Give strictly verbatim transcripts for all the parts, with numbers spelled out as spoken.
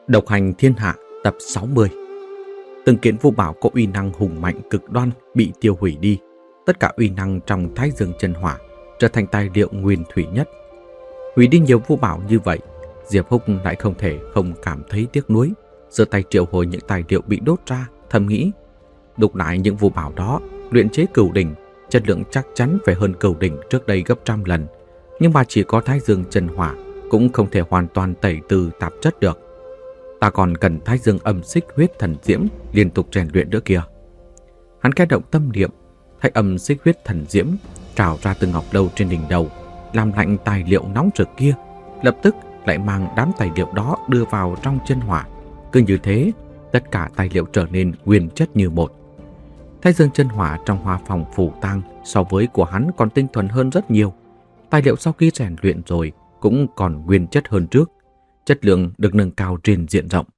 Độc hành thiên hạ tập sáu mươi. Từng kiện vô bảo có uy năng hùng mạnh cực đoan bị tiêu hủy đi. Tất cả uy năng trong Thái Dương chân hỏa trở thành tài liệu nguyên thủy nhất. Hủy đi nhiều vô bảo như vậy, Diệp Húc lại không thể không cảm thấy tiếc nuối. Giơ tay triệu hồi những tài liệu bị đốt ra, thầm nghĩ: đúc lại những vô bảo đó, luyện chế cửu đỉnh, chất lượng chắc chắn phải hơn cửu đỉnh trước đây gấp trăm lần. Nhưng mà chỉ có Thái Dương chân hỏa cũng không thể hoàn toàn tẩy từ tạp chất được. Ta còn cần Thái Dương âm xích huyết thần diễm liên tục rèn luyện nữa kìa. Hắn khẽ động tâm niệm, thấy âm xích huyết thần diễm trào ra từ ngọc lâu trên đỉnh đầu, làm lạnh tài liệu nóng rực kia, lập tức lại mang đám tài liệu đó đưa vào trong chân hỏa. Cứ như thế, tất cả tài liệu trở nên nguyên chất như một. Thái Dương chân hỏa trong hỏa phòng phủ tang so với của hắn còn tinh thuần hơn rất nhiều. Tài liệu sau khi rèn luyện rồi cũng còn nguyên chất hơn trước. Chất lượng được nâng cao trên diện rộng.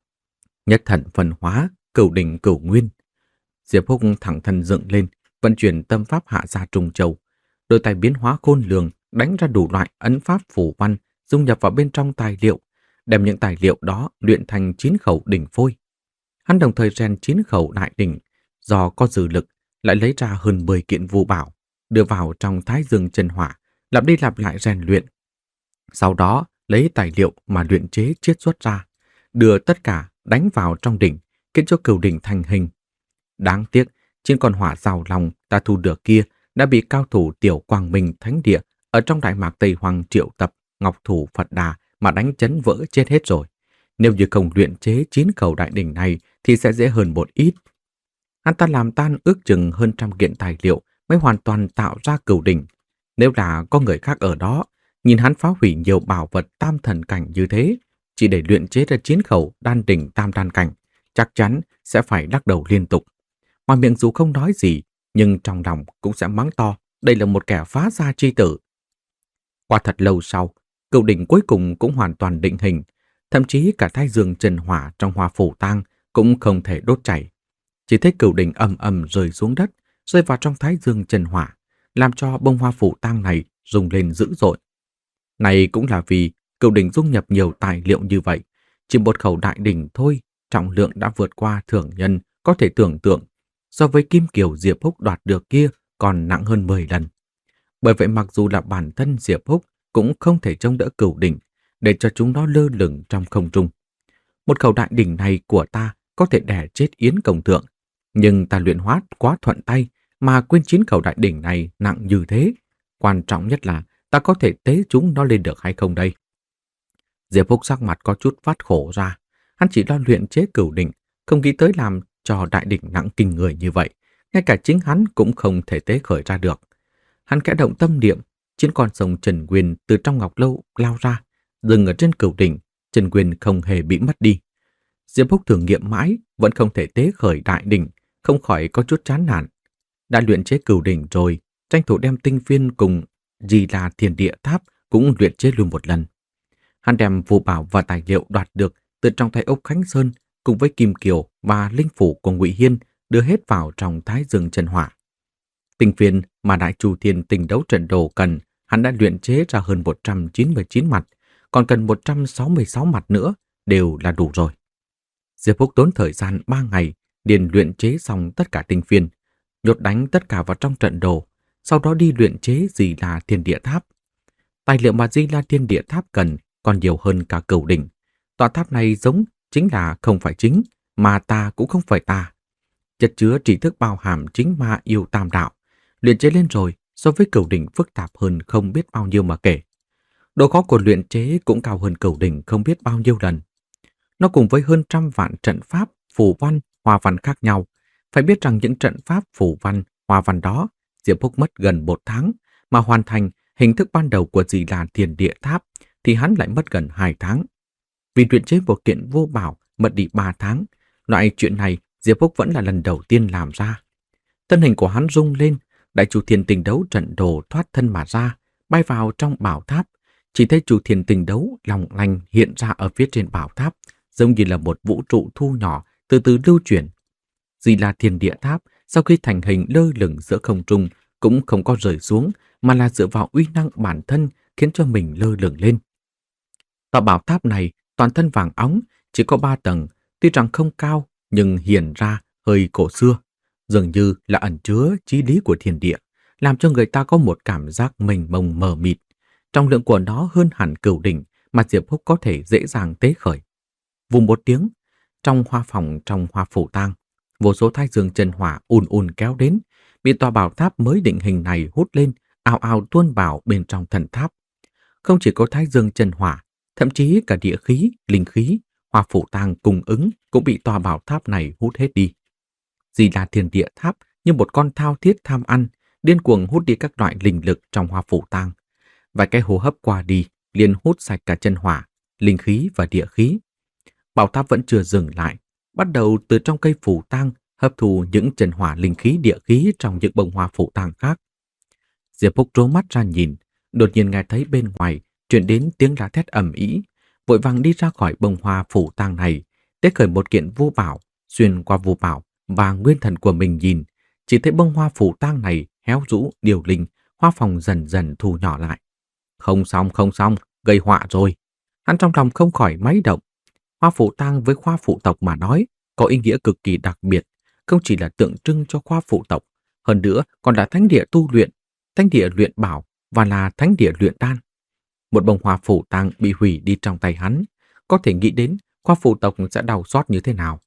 Nhất thần phân hóa, cửu đỉnh cửu nguyên. Diệp Húc thẳng thân dựng lên, vận chuyển tâm pháp hạ ra trùng châu. Đôi tay biến hóa khôn lường, đánh ra đủ loại ấn pháp phù văn, dung nhập vào bên trong tài liệu, đem những tài liệu đó luyện thành chín khẩu đỉnh phôi. Hắn đồng thời rèn chín khẩu đại đỉnh, do có dư lực lại lấy ra hơn mười kiện vô bảo, đưa vào trong Thái Dương chân hỏa, lặp đi lặp lại rèn luyện. Sau đó lấy tài liệu mà luyện chế chiết xuất ra, đưa tất cả đánh vào trong đỉnh, khiến cho cửu đỉnh thành hình. Đáng tiếc, trên con hỏa rào lòng ta thu được kia đã bị cao thủ Tiểu Quang Minh Thánh Địa ở trong Đại Mạc Tây Hoàng triệu tập Ngọc Thủ Phật Đà mà đánh chấn vỡ chết hết rồi. Nếu như không luyện chế chín khẩu đại đỉnh này thì sẽ dễ hơn một ít. Hắn ta làm tan ước chừng hơn trăm kiện tài liệu mới hoàn toàn tạo ra cửu đỉnh. Nếu là có người khác ở đó, nhìn hắn phá hủy nhiều bảo vật tam thần cảnh như thế, chỉ để luyện chế ra chín khẩu đan đỉnh tam đan cảnh, chắc chắn sẽ phải lắc đầu liên tục. Ngoài miệng dù không nói gì, nhưng trong lòng cũng sẽ mắng to, đây là một kẻ phá gia chi tử. Qua thật lâu sau, cửu đỉnh cuối cùng cũng hoàn toàn định hình, thậm chí cả Thái Dương chân hỏa trong hỏa phủ tang cũng không thể đốt chảy. Chỉ thấy cửu đỉnh ầm ầm rơi xuống đất, rơi vào trong Thái Dương chân hỏa, làm cho bông hoa phủ tang này rung lên dữ dội. Này cũng là vì cửu đỉnh dung nhập nhiều tài liệu như vậy, chỉ một khẩu đại đỉnh thôi, trọng lượng đã vượt qua thường nhân có thể tưởng tượng, so với kim kiều Diệp Húc đoạt được kia còn nặng hơn mười lần. Bởi vậy mặc dù là bản thân Diệp Húc cũng không thể chống đỡ cửu đỉnh, để cho chúng nó lơ lửng trong không trung. Một khẩu đại đỉnh này của ta có thể đè chết Yến công thượng, nhưng ta luyện hóa quá thuận tay mà quên chín khẩu đại đỉnh này nặng như thế. Quan trọng nhất là ta có thể tế chúng nó lên được hay không đây? Diệp Húc sắc mặt có chút phát khổ ra. Hắn chỉ lo luyện chế cửu đỉnh, không nghĩ tới làm cho đại đỉnh nặng kinh người như vậy. Ngay cả chính hắn cũng không thể tế khởi ra được. Hắn khẽ động tâm niệm, chín con sông Trần Nguyên từ trong ngọc lâu lao ra, dừng ở trên cửu đỉnh. Trần Nguyên không hề bị mất đi. Diệp Húc thử nghiệm mãi, vẫn không thể tế khởi đại đỉnh, không khỏi có chút chán nản. Đã luyện chế cửu đỉnh rồi, tranh thủ đem tinh viên cùng Di La Thiên Địa Tháp cũng luyện chế luôn một lần. Hắn đem vô bảo và tài liệu đoạt được từ trong tay Ốc Khánh Sơn cùng với Kim Kiều và linh phủ của Ngụy Hiên đưa hết vào trong Thái Dương chân hỏa. Tinh viên mà Đại Chu Thiên Tinh Đấu Trận Đồ cần, hắn đã luyện chế ra hơn một trăm chín mươi chín mặt, còn cần một trăm sáu mươi sáu mặt nữa đều là đủ rồi. Diệp Húc tốn thời gian ba ngày liền luyện chế xong tất cả tinh viên, nhốt đánh tất cả vào trong trận đồ, sau đó đi luyện chế Di La Thiên Địa Tháp. Tài liệu mà Di La Thiên Địa Tháp cần còn nhiều hơn cả cửu đỉnh. Tòa tháp này giống chính là không phải chính, mà ta cũng không phải ta. Chất chứa trí thức bao hàm chính ma yêu tam đạo. Luyện chế lên rồi, so với cửu đỉnh phức tạp hơn không biết bao nhiêu mà kể. Độ khó của luyện chế cũng cao hơn cửu đỉnh không biết bao nhiêu lần. Nó cùng với hơn trăm vạn trận pháp, phù văn, hoa văn khác nhau. Phải biết rằng những trận pháp, phù văn, hoa văn đó, Diệp Húc mất gần một tháng, mà hoàn thành hình thức ban đầu của Di La Thiên Địa Tháp thì hắn lại mất gần hai tháng. Vì luyện chế một kiện vô bảo mất đi ba tháng, loại chuyện này Diệp Húc vẫn là lần đầu tiên làm ra. Thân hình của hắn rung lên, Đại Chu Thiên Tinh Đấu Trận Đồ thoát thân mà ra, bay vào trong bảo tháp. Chỉ thấy Chu Thiên Tinh Đấu long lanh hiện ra ở phía trên bảo tháp, giống như là một vũ trụ thu nhỏ từ từ lưu chuyển. Di La Thiên Địa Tháp sau khi thành hình lơ lửng giữa không trung cũng không có rơi xuống, mà là dựa vào uy năng bản thân khiến cho mình lơ lửng lên. Tòa bảo tháp này toàn thân vàng óng, chỉ có ba tầng, tuy rằng không cao nhưng hiển ra hơi cổ xưa, dường như là ẩn chứa chí lý của thiên địa, làm cho người ta có một cảm giác mênh mông mờ mịt. Trọng lượng của nó hơn hẳn cửu đỉnh mà Diệp Húc có thể dễ dàng tế khởi. Vù một tiếng, trong hoa phòng trong hoa phủ tang, vô số thái dương chân hỏa ùn ùn kéo đến, bị tòa bảo tháp mới định hình này hút lên, ào ào tuôn vào bên trong thần tháp. Không chỉ có thái dương chân hỏa, thậm chí cả địa khí, linh khí, hoa phủ tang cung ứng cũng bị tòa bảo tháp này hút hết đi. Di Đà Thiên Địa Tháp như một con thao thiết tham ăn, điên cuồng hút đi các loại linh lực trong hoa phủ tang. Vài cái hô hấp qua đi, liền hút sạch cả chân hỏa, linh khí và địa khí. Bảo tháp vẫn chưa dừng lại, bắt đầu từ trong cây phủ tang hấp thu những chân hỏa linh khí địa khí trong những bông hoa phủ tang khác. Diệp Húc trố mắt ra nhìn, đột nhiên nghe thấy bên ngoài truyền đến tiếng la thét ầm ĩ, vội vàng đi ra khỏi bông hoa phủ tang này, tế khởi một kiện vô bảo, xuyên qua vô bảo và nguyên thần của mình nhìn, chỉ thấy bông hoa phủ tang này héo rũ điều linh, hoa phòng dần dần thu nhỏ lại. Không xong, không xong, gây họa rồi. Hắn trong lòng không khỏi máy động. Hoa phủ tang với khoa phụ tộc mà nói có ý nghĩa cực kỳ đặc biệt, không chỉ là tượng trưng cho khoa phụ tộc, hơn nữa còn là thánh địa tu luyện, thánh địa luyện bảo và là thánh địa luyện đan. Một bông hoa phủ tang bị hủy đi trong tay hắn, có thể nghĩ đến khoa phụ tộc sẽ đau xót như thế nào.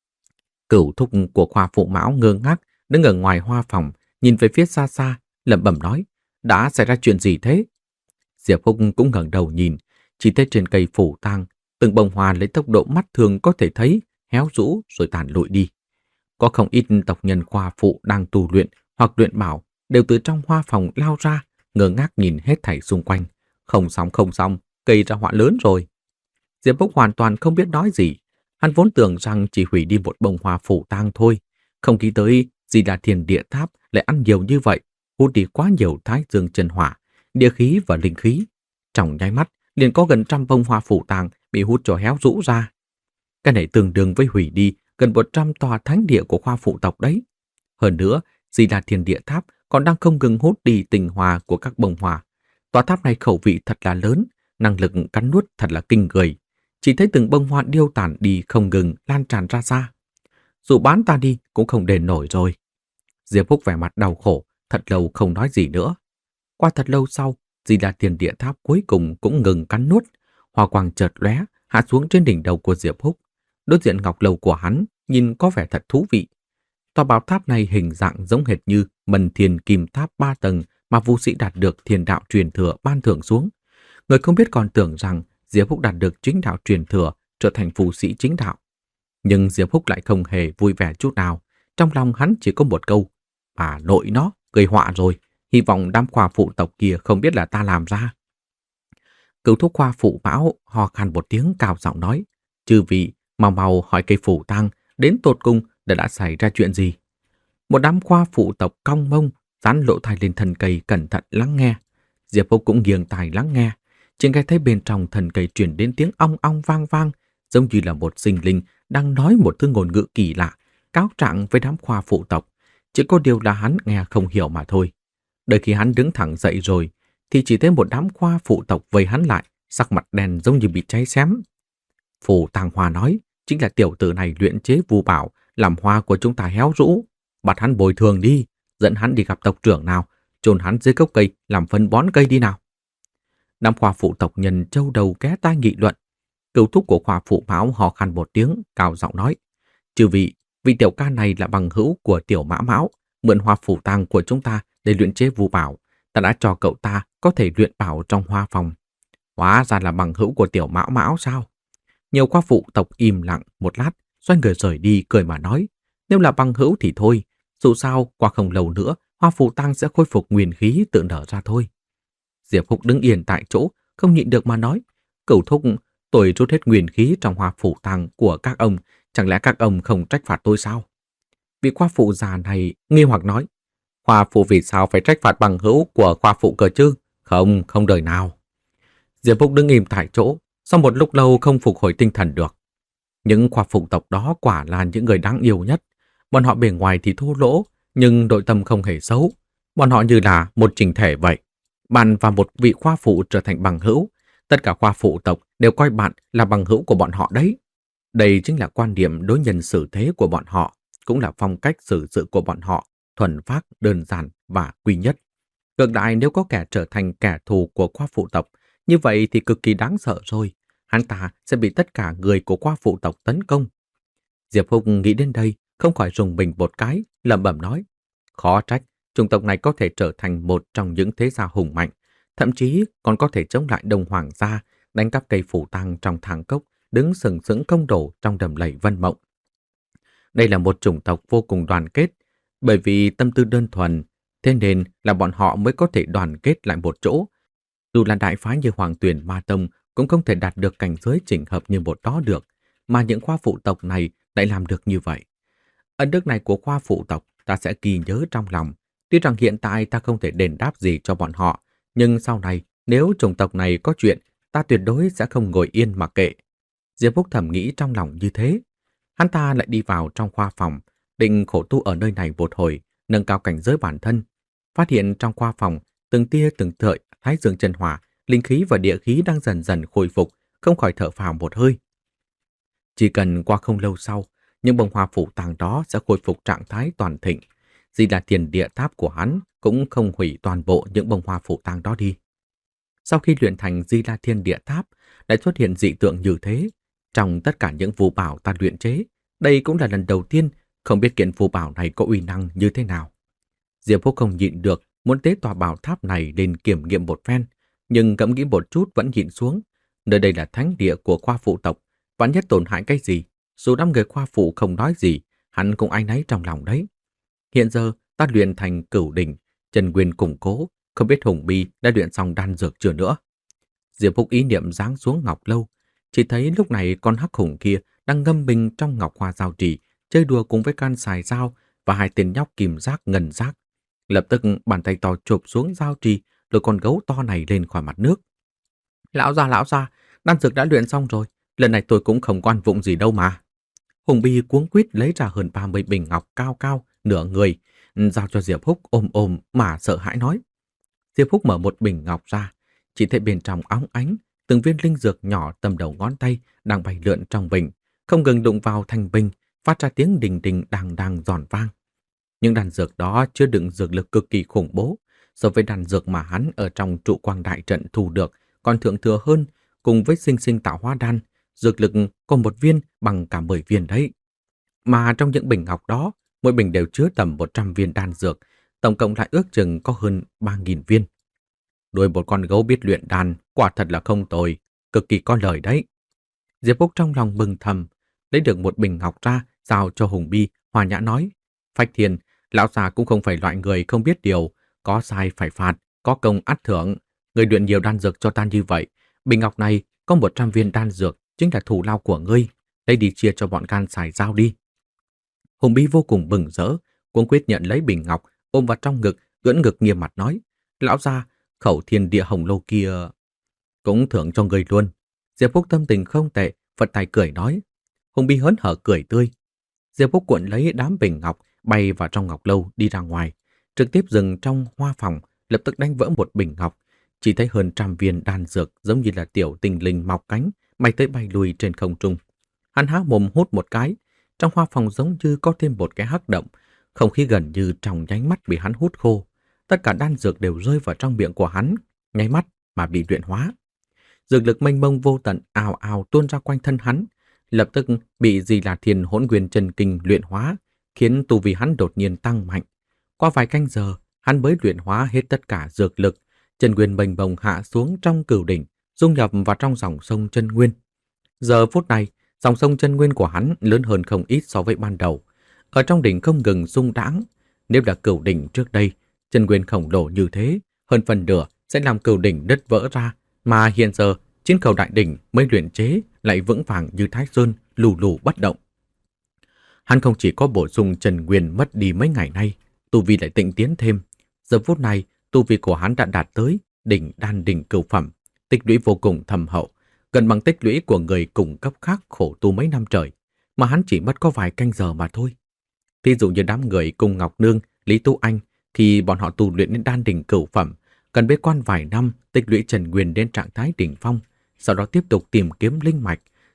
Cửu thúc của khoa phụ mão ngơ ngác đứng ở ngoài hoa phòng, nhìn về phía xa xa, lẩm bẩm nói: đã xảy ra chuyện gì thế? Diệp Húc cũng ngẩng đầu nhìn, chỉ thấy trên cây phủ tang, từng bông hoa lấy tốc độ mắt thường có thể thấy héo rũ rồi tàn lụi đi. Có không ít tộc nhân khoa phụ đang tu luyện hoặc luyện bảo đều từ trong hoa phòng lao ra, ngơ ngác nhìn hết thảy xung quanh. Không xong, không xong, gây ra họa lớn rồi. Diệp Húc hoàn toàn không biết nói gì. Hắn vốn tưởng rằng chỉ hủy đi một bông hoa phủ tang thôi, không nghĩ tới Di Đà Thiên Địa Tháp lại ăn nhiều như vậy, hút đi quá nhiều thái dương chân hỏa, địa khí và linh khí. Trong nháy mắt liền có gần trăm bông hoa phủ tang bị hút cho héo rũ ra. Cái này tương đương với hủy đi gần một trăm tòa thánh địa của khoa phụ tộc đấy. Hơn nữa, Di Đà Thiên Địa Tháp còn đang không ngừng hút đi tinh hoa của các bông hoa. Tòa tháp này khẩu vị thật là lớn, năng lực cắn nuốt thật là kinh người. Chỉ thấy từng bông hoa điêu tản đi không ngừng lan tràn ra xa. Dù bán ta đi cũng không đền nổi rồi. Diệp Húc vẻ mặt đau khổ, thật lâu không nói gì nữa. Qua thật lâu sau, Di Đà Thiên Địa Tháp cuối cùng cũng ngừng cắn nuốt. Hoa quang chợt lóe hạ xuống trên đỉnh đầu của Diệp Húc. Đối diện ngọc lầu của hắn nhìn có vẻ thật thú vị. Tòa bảo tháp này hình dạng giống hệt như Mân Thiên Kim Tháp ba tầng mà Vu Sĩ đạt được thiên đạo truyền thừa ban thưởng xuống. Người không biết còn tưởng rằng Diệp Húc đạt được chính đạo truyền thừa, trở thành phù sĩ chính đạo. Nhưng Diệp Húc lại không hề vui vẻ chút nào. Trong lòng hắn chỉ có một câu: bà nội nó, gây họa rồi. Hy vọng đám khoa phụ tộc kia không biết là ta làm ra. Cửu thúc khoa phụ Mão hò khan một tiếng cao giọng nói: chư vị, mau mau hỏi cây phủ tang đến tột cùng đã đã xảy ra chuyện gì. Một đám khoa phụ tộc cong mông, dán lỗ tai lên thân cây cẩn thận lắng nghe. Diệp Húc cũng nghiêng tai lắng nghe, chỉ nghe thấy bên trong thân cây truyền đến tiếng ong ong vang vang, giống như là một sinh linh đang nói một thứ ngôn ngữ kỳ lạ, cáo trạng với đám khoa phụ tộc. Chỉ có điều là hắn nghe không hiểu mà thôi. Đợi khi hắn đứng thẳng dậy rồi, thì chỉ thấy một đám khoa phụ tộc vây hắn lại, sắc mặt đen giống như bị cháy xém. Phù Tang Hoa nói, chính là tiểu tử này luyện chế vu bảo, làm hoa của chúng ta héo rũ. Bắt hắn bồi thường đi, dẫn hắn đi gặp tộc trưởng nào, chôn hắn dưới gốc cây, làm phân bón cây đi nào. Đám khoa phụ tộc nhân châu đầu ghé tai nghị luận. Cửu thúc của khoa phụ Mão hò khan một tiếng, cao giọng nói: chư vị, vị tiểu ca này là bằng hữu của tiểu Mã Mão, mượn hoa phủ tang của chúng ta để luyện chế vu bảo. Ta đã cho cậu ta có thể luyện bảo trong hoa phòng. Hóa ra là bằng hữu của tiểu Mão Mão sao? Nhiều khoa phụ tộc im lặng một lát, xoay người rời đi cười mà nói: nếu là bằng hữu thì thôi, dù sao qua không lâu nữa hoa phủ tang sẽ khôi phục nguyên khí tự nở ra thôi. Diệp Húc đứng yên tại chỗ, không nhịn được mà nói: Cửu thúc, tôi rút hết nguyên khí trong hoa phủ tang của các ông, chẳng lẽ các ông không trách phạt tôi sao? Vị khoa phụ già này nghi hoặc nói: khoa phụ vì sao phải trách phạt bằng hữu của khoa phụ cơ chứ? Không, không đời nào. Diệp Húc đứng im tại chỗ, sau một lúc lâu không phục hồi tinh thần được. Những khoa phụ tộc đó quả là những người đáng yêu nhất. Bọn họ bề ngoài thì thô lỗ, nhưng nội tâm không hề xấu. Bọn họ như là một chỉnh thể vậy. Bạn và một vị khoa phụ trở thành bằng hữu, tất cả khoa phụ tộc đều coi bạn là bằng hữu của bọn họ đấy. Đây chính là quan điểm đối nhân xử thế của bọn họ, cũng là phong cách xử sự của bọn họ, thuần phác, đơn giản và quy nhất. Ngược lại, nếu có kẻ trở thành kẻ thù của qua phụ tộc, như vậy thì cực kỳ đáng sợ rồi. Hắn ta sẽ bị tất cả người của qua phụ tộc tấn công. Diệp Húc nghĩ đến đây, không khỏi rùng mình một cái, lẩm bẩm nói. Khó trách, chủng tộc này có thể trở thành một trong những thế gia hùng mạnh, thậm chí còn có thể chống lại Đông Hoàng gia, đánh cắp cây phủ tang trong thang cốc, đứng sừng sững công đổ trong đầm lầy Vân Mộng. Đây là một chủng tộc vô cùng đoàn kết, bởi vì tâm tư đơn thuần, thế nên là bọn họ mới có thể đoàn kết lại một chỗ. Dù là đại phái như Hoàng Tuyền Ma Tông cũng không thể đạt được cảnh giới chỉnh hợp như một đó được, mà những khoa phụ tộc này lại làm được như vậy. Ân đức này của khoa phụ tộc ta sẽ ghi nhớ trong lòng. Tuy rằng hiện tại ta không thể đền đáp gì cho bọn họ, nhưng sau này nếu chủng tộc này có chuyện, ta tuyệt đối sẽ không ngồi yên mặc kệ. Diệp Phúc thầm nghĩ trong lòng như thế. Hắn ta lại đi vào trong khoa phòng, định khổ tu ở nơi này một hồi, nâng cao cảnh giới bản thân. Phát hiện trong khoa phòng, từng tia từng sợi thái dương chân hỏa, linh khí và địa khí đang dần dần khôi phục, không khỏi thở phào một hơi. Chỉ cần qua không lâu sau, những bông hoa phủ tàng đó sẽ khôi phục trạng thái toàn thịnh. Di là tiền địa tháp của hắn cũng không hủy toàn bộ những bông hoa phủ tàng đó đi. Sau khi luyện thành Di La Thiên Địa Tháp, lại xuất hiện dị tượng như thế. Trong tất cả những phù bảo ta luyện chế, đây cũng là lần đầu tiên không biết kiện phù bảo này có uy năng như thế nào. Diệp Phúc không nhịn được, muốn tế tòa bảo tháp này lên kiểm nghiệm một phen, nhưng ngẫm nghĩ một chút vẫn nhịn xuống. Nơi đây là thánh địa của khoa phụ tộc, vạn nhất tổn hại cái gì, dù năm người khoa phụ không nói gì, hắn cũng áy náy trong lòng đấy. Hiện giờ ta luyện thành cửu đỉnh, chân nguyên củng cố, không biết Hùng Bi đã luyện xong đan dược chưa nữa. Diệp Phúc ý niệm giáng xuống ngọc lâu, chỉ thấy lúc này con hắc hùng kia đang ngâm mình trong ngọc hoa giao trì, chơi đùa cùng với can xài dao và hai tên nhóc kim giác ngân giác. Lập tức bàn tay to chụp xuống giao trì, rồi con gấu to này lên khỏi mặt nước. Lão già, lão già, đan dược đã luyện xong rồi, lần này tôi cũng không quan vụng gì đâu mà. Hùng Bi cuống quýt lấy ra hơn ba mươi bình ngọc cao cao, nửa người, giao cho Diệp Phúc ôm ôm mà sợ hãi nói. Diệp Phúc mở một bình ngọc ra, chỉ thấy bên trong óng ánh, từng viên linh dược nhỏ tầm đầu ngón tay đang bay lượn trong bình, không ngừng đụng vào thành bình, phát ra tiếng đình đình đàng đàng giòn vang. Những đan dược đó chứa đựng dược lực cực kỳ khủng bố, so với đan dược mà hắn ở trong trụ quang đại trận thu được còn thượng thừa hơn, cùng với sinh sinh tạo hóa đan, dược lực có một viên bằng cả mười viên đấy. Mà trong những bình ngọc đó, mỗi bình đều chứa tầm một trăm viên đan dược, tổng cộng lại ước chừng có hơn ba nghìn viên. Đuôi một con gấu biết luyện đan, quả thật là không tồi, cực kỳ có lời đấy. Diệp Phúc trong lòng mừng thầm, lấy được một bình ngọc ra, giao cho Hùng Bi, hòa nhã nói. Phách Thiên, lão già cũng không phải loại người không biết điều, có sai phải phạt, có công ắt thưởng. Người luyện nhiều đan dược cho ta như vậy, bình ngọc này có một trăm viên đan dược, chính là thù lao của ngươi, lấy đi chia cho bọn can xài giao đi. Hùng Bi vô cùng bừng rỡ, cuống quyết nhận lấy bình ngọc, ôm vào trong ngực, ưỡn ngực nghiêm mặt nói. Lão già, khẩu thiên địa hồng lô kia cũng thưởng cho người luôn. Diệp Phúc tâm tình không tệ, phật tay cười nói. Hùng Bi hớn hở cười tươi. Diệp Phúc cuộn lấy đám bình ngọc, bay vào trong ngọc lâu đi ra ngoài, trực tiếp dừng trong hoa phòng, lập tức đánh vỡ một bình ngọc. Chỉ thấy hơn trăm viên đan dược giống như là tiểu tinh linh mọc cánh, bay tới bay lui trên không trung. Hắn há mồm hút một cái, trong hoa phòng giống như có thêm một cái hắc động, không khí gần như trong nháy mắt bị hắn hút khô. Tất cả đan dược đều rơi vào trong miệng của hắn, nháy mắt mà bị luyện hóa. Dược lực mênh mông vô tận ào ào tuôn ra quanh thân hắn, lập tức bị Di La Thiên Hỗn Nguyên Chân Kinh luyện hóa, khiến tu vi hắn đột nhiên tăng mạnh. Qua vài canh giờ, hắn mới luyện hóa hết tất cả dược lực, chân nguyên mênh mông hạ xuống trong cửu đỉnh, dung nhập vào trong dòng sông chân nguyên. Giờ phút này, dòng sông chân nguyên của hắn lớn hơn không ít so với ban đầu. Ở trong đỉnh không ngừng rung đãng. Nếu là cửu đỉnh trước đây, chân nguyên khổng lồ như thế, hơn phần nửa sẽ làm cửu đỉnh đứt vỡ ra, mà hiện giờ chiến cầu đại đỉnh mới luyện chế lại vững vàng như Thái Sơn, lù lù bất động. Hắn không chỉ có bổ sung chân nguyên mất đi mấy ngày nay, tu vi lại tịnh tiến thêm. Giờ phút này, tu vi của hắn đã đạt tới đỉnh đan đỉnh cửu phẩm, tích lũy vô cùng thâm hậu, gần bằng tích lũy của người cùng cấp khác khổ tu mấy năm trời, mà hắn chỉ mất có vài canh giờ mà thôi. Thí dụ như đám người cùng Ngọc Nương, Lý Tu Anh, thì bọn họ tu luyện đến đan đỉnh cửu phẩm, cần bế quan vài năm tích lũy trần nguyên đến trạng thái đỉnh phong, sau đó tiếp tục tìm kiếm linh mạch,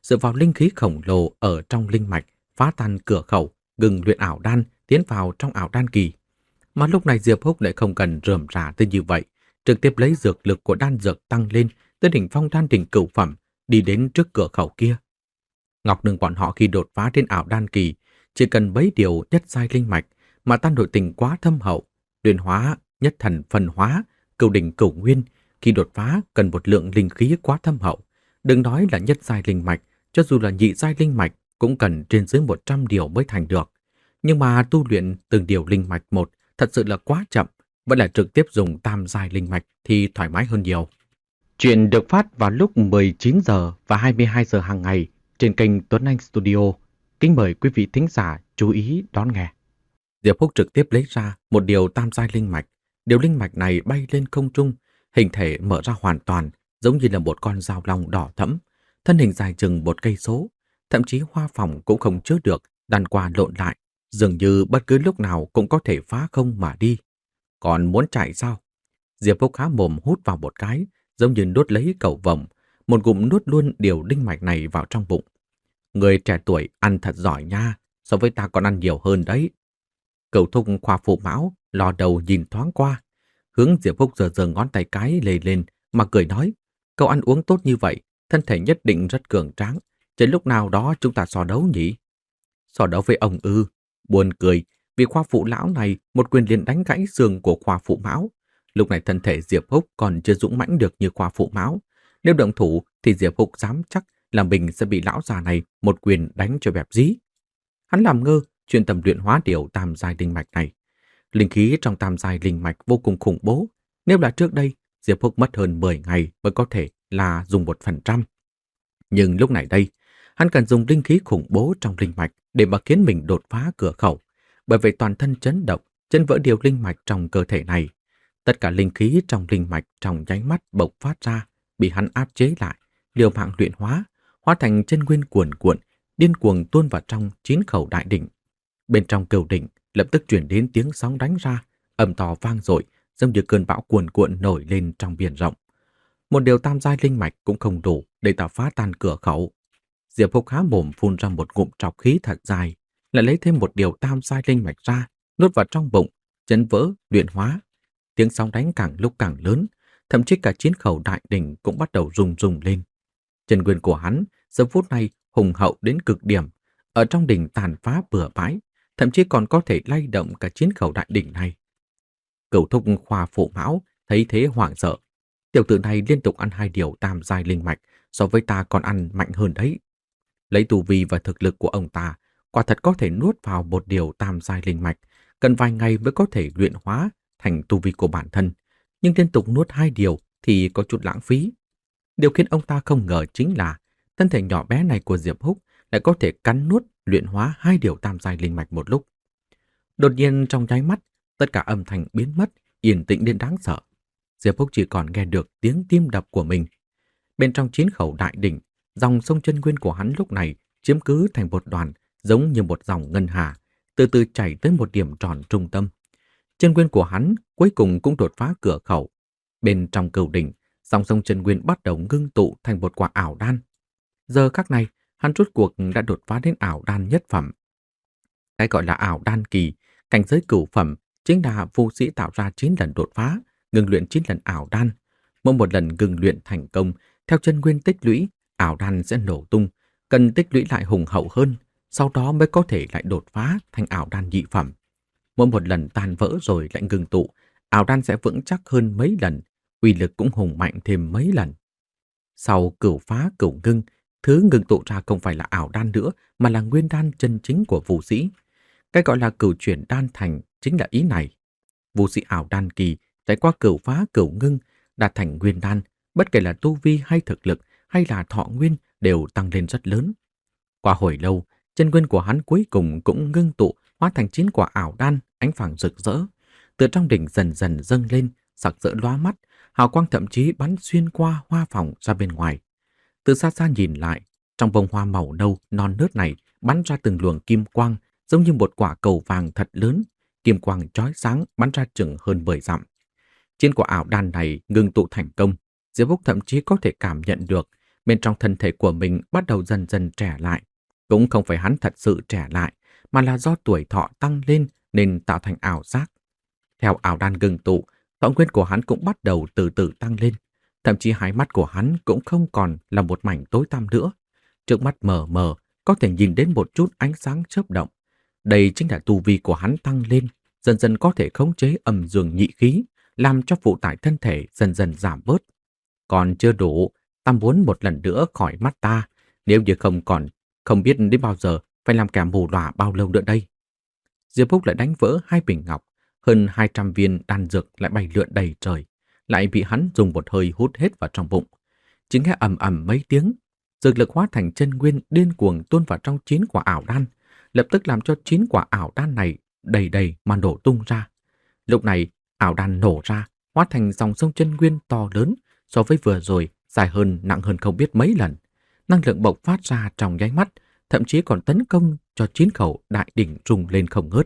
dựa vào linh khí khổng lồ ở trong linh mạch, phá tan cửa khẩu, ngừng luyện ảo đan, tiến vào trong ảo đan kỳ. Mà lúc này Diệp Húc lại không cần rườm rà tới như vậy, trực tiếp lấy dược lực của đan dược tăng lên tới đỉnh phong đan đỉnh cửu phẩm, đi đến trước cửa khẩu kia. Ngọc Nương bọn họ khi đột phá đến ảo đan kỳ, chỉ cần bấy điều nhất giai linh mạch, mà tan nội tình quá thâm hậu, luyện hóa, nhất thần phân hóa, cửu đỉnh cửu nguyên, khi đột phá cần một lượng linh khí quá thâm hậu. Đừng nói là nhất giai linh mạch, cho dù là nhị giai linh mạch cũng cần trên dưới một trăm điều mới thành được. Nhưng mà tu luyện từng điều linh mạch một thật sự là quá chậm, vẫn là trực tiếp dùng tam giai linh mạch thì thoải mái hơn nhiều. Chuyện được phát vào lúc mười chín giờ và hai mươi hai giờ hàng ngày trên kênh Tuấn Anh Studio. Kính mời quý vị thính giả chú ý đón nghe. Diệp Húc trực tiếp lấy ra một điều tam giai linh mạch. Điều linh mạch này bay lên không trung, hình thể mở ra hoàn toàn, giống như là một con dao long đỏ thẫm, thân hình dài chừng một cây số, thậm chí hoa phòng cũng không chứa được, đàn qua lộn lại, dường như bất cứ lúc nào cũng có thể phá không mà đi. Còn muốn chạy sao? Diệp Húc há mồm hút vào một cái, giống như nuốt lấy cẩu vồng, một ngụm nuốt luôn điều linh mạch này vào trong bụng. Người trẻ tuổi ăn thật giỏi nha, so với ta còn ăn nhiều hơn đấy. Cậu thúc khoa phụ mão, lò đầu nhìn thoáng qua, hướng Diệp Húc giơ giơ ngón tay cái lề lên, mà cười nói, cậu ăn uống tốt như vậy, thân thể nhất định rất cường tráng, đến lúc nào đó chúng ta so đấu nhỉ? So đấu với ông ư? Buồn cười, vì khoa phụ lão này một quyền liền đánh gãy xương của khoa phụ mão. Lúc này thân thể Diệp Húc còn chưa dũng mãnh được như khoa phụ mão. Nếu động thủ thì Diệp Húc dám chắc là mình sẽ bị lão già này một quyền đánh cho bẹp dí. Hắn làm ngơ, chuyên tâm luyện hóa điều tam giai linh mạch này. Linh khí trong tam giai linh mạch vô cùng khủng bố. Nếu là trước đây, Diệp Húc mất hơn mười ngày mới có thể là dùng một phần trăm. Nhưng lúc này đây, hắn cần dùng linh khí khủng bố trong linh mạch để mà khiến mình đột phá cửa khẩu. Bởi vậy toàn thân chấn động, chân vỡ điều linh mạch trong cơ thể này. Tất cả linh khí trong linh mạch trong nháy mắt bộc phát ra, bị hắn áp chế lại, liều mạng luyện hóa, hóa thành chân nguyên cuồn cuộn, điên cuồng tuôn vào trong chín khẩu đại đỉnh. Bên trong cửu đỉnh lập tức truyền đến tiếng sóng đánh ra, ầm to vang dội, giống như cơn bão cuồn cuộn nổi lên trong biển rộng. Một điều tam giai linh mạch cũng không đủ để tạo phá tan cửa khẩu. Diệp Húc há mồm phun ra một ngụm trọc khí thật dài, lại lấy thêm một điều tam giai linh mạch ra, nuốt vào trong bụng, chấn vỡ, luyện hóa. Tiếng sóng đánh càng lúc càng lớn, thậm chí cả chín khẩu đại đỉnh cũng bắt đầu rung rung lên. Chân nguyên của hắn giờ phút này hùng hậu đến cực điểm, ở trong đỉnh tàn phá bừa bãi, thậm chí còn có thể lay động cả chín khẩu đại đỉnh này. Cửu thúc khoa phụ mão thấy thế hoảng sợ. Tiểu tử này liên tục ăn hai điều tam giai linh mạch, so với ta còn ăn mạnh hơn đấy. Lấy tu vi và thực lực của ông ta, quả thật có thể nuốt vào một điều tam giai linh mạch, cần vài ngày mới có thể luyện hóa thành tu vi của bản thân, nhưng liên tục nuốt hai điều thì có chút lãng phí. Điều khiến ông ta không ngờ chính là thân thể nhỏ bé này của Diệp Húc lại có thể cắn nuốt luyện hóa hai điều tam giai linh mạch một lúc. Đột nhiên trong nháy mắt, tất cả âm thanh biến mất, yên tĩnh đến đáng sợ. Diệp Húc chỉ còn nghe được tiếng tim đập của mình. Bên trong chín khẩu đại đỉnh, dòng sông chân nguyên của hắn lúc này chiếm cứ thành một đoàn, giống như một dòng ngân hà, từ từ chảy tới một điểm tròn trung tâm. Chân nguyên của hắn cuối cùng cũng đột phá cửa khẩu. Bên trong cửu đỉnh, dòng sông chân nguyên bắt đầu ngưng tụ thành một quả ảo đan. Giờ khắc này, hắn rốt cuộc đã đột phá đến ảo đan nhất phẩm. Cái gọi là ảo đan kỳ, cảnh giới cửu phẩm, chính là vô sĩ tạo ra chín lần đột phá, ngừng luyện chín lần ảo đan. Mỗi một lần ngừng luyện thành công, theo chân nguyên tích lũy, ảo đan sẽ nổ tung, cần tích lũy lại hùng hậu hơn, sau đó mới có thể lại đột phá thành ảo đan nhị phẩm. Mỗi một lần tan vỡ rồi lại ngừng tụ, ảo đan sẽ vững chắc hơn mấy lần, uy lực cũng hùng mạnh thêm mấy lần. Sau cửu phá cửu ngưng, thứ ngừng tụ ra không phải là ảo đan nữa mà là nguyên đan chân chính của vũ sĩ. Cái gọi là cửu chuyển đan thành chính là ý này. Vũ sĩ ảo đan kỳ trải qua cửu phá cửu ngưng đạt thành nguyên đan, bất kể là tu vi hay thực lực hay là thọ nguyên đều tăng lên rất lớn. Qua hồi lâu, chân nguyên của hắn cuối cùng cũng ngưng tụ hóa thành chín quả ảo đan ánh vàng rực rỡ. Từ trong đỉnh dần dần dâng lên, sặc sỡ lóa mắt, hào quang thậm chí bắn xuyên qua hoa phòng ra bên ngoài. Từ xa xa nhìn lại, trong bông hoa màu nâu non nớt này bắn ra từng luồng kim quang, giống như một quả cầu vàng thật lớn, kim quang chói sáng bắn ra chừng hơn mười dặm. Trên quả ảo đan này ngưng tụ thành công, Diệp Húc thậm chí có thể cảm nhận được bên trong thân thể của mình bắt đầu dần dần trẻ lại. Cũng không phải hắn thật sự trẻ lại, mà là do tuổi thọ tăng lên nên tạo thành ảo giác. Theo ảo đan ngừng tụ, thọ nguyên của hắn cũng bắt đầu từ từ tăng lên. Thậm chí hai mắt của hắn cũng không còn là một mảnh tối tăm nữa. Trước mắt mờ mờ, có thể nhìn đến một chút ánh sáng chớp động. Đây chính là tu vi của hắn tăng lên, dần dần có thể khống chế âm dương nhị khí, làm cho phụ tải thân thể dần dần giảm bớt. Còn chưa đủ, ta muốn một lần nữa khỏi mắt ta, nếu như không còn, không biết đến bao giờ phải làm kẻ mù lòa bao lâu nữa đây. Diệp Húc lại đánh vỡ hai bình ngọc, hơn hai trăm viên đan dược lại bay lượn đầy trời, lại bị hắn dùng một hơi hút hết vào trong bụng. Chỉ nghe ầm ầm mấy tiếng, dược lực hóa thành chân nguyên điên cuồng tuôn vào trong chín quả ảo đan, lập tức làm cho chín quả ảo đan này đầy đầy mà nổ tung ra. Lúc này, ảo đan nổ ra, hóa thành dòng sông chân nguyên to lớn, so với vừa rồi dài hơn, nặng hơn không biết mấy lần. Năng lượng bộc phát ra trong nháy mắt, thậm chí còn tấn công cho chín khẩu đại đỉnh rung lên không ngớt.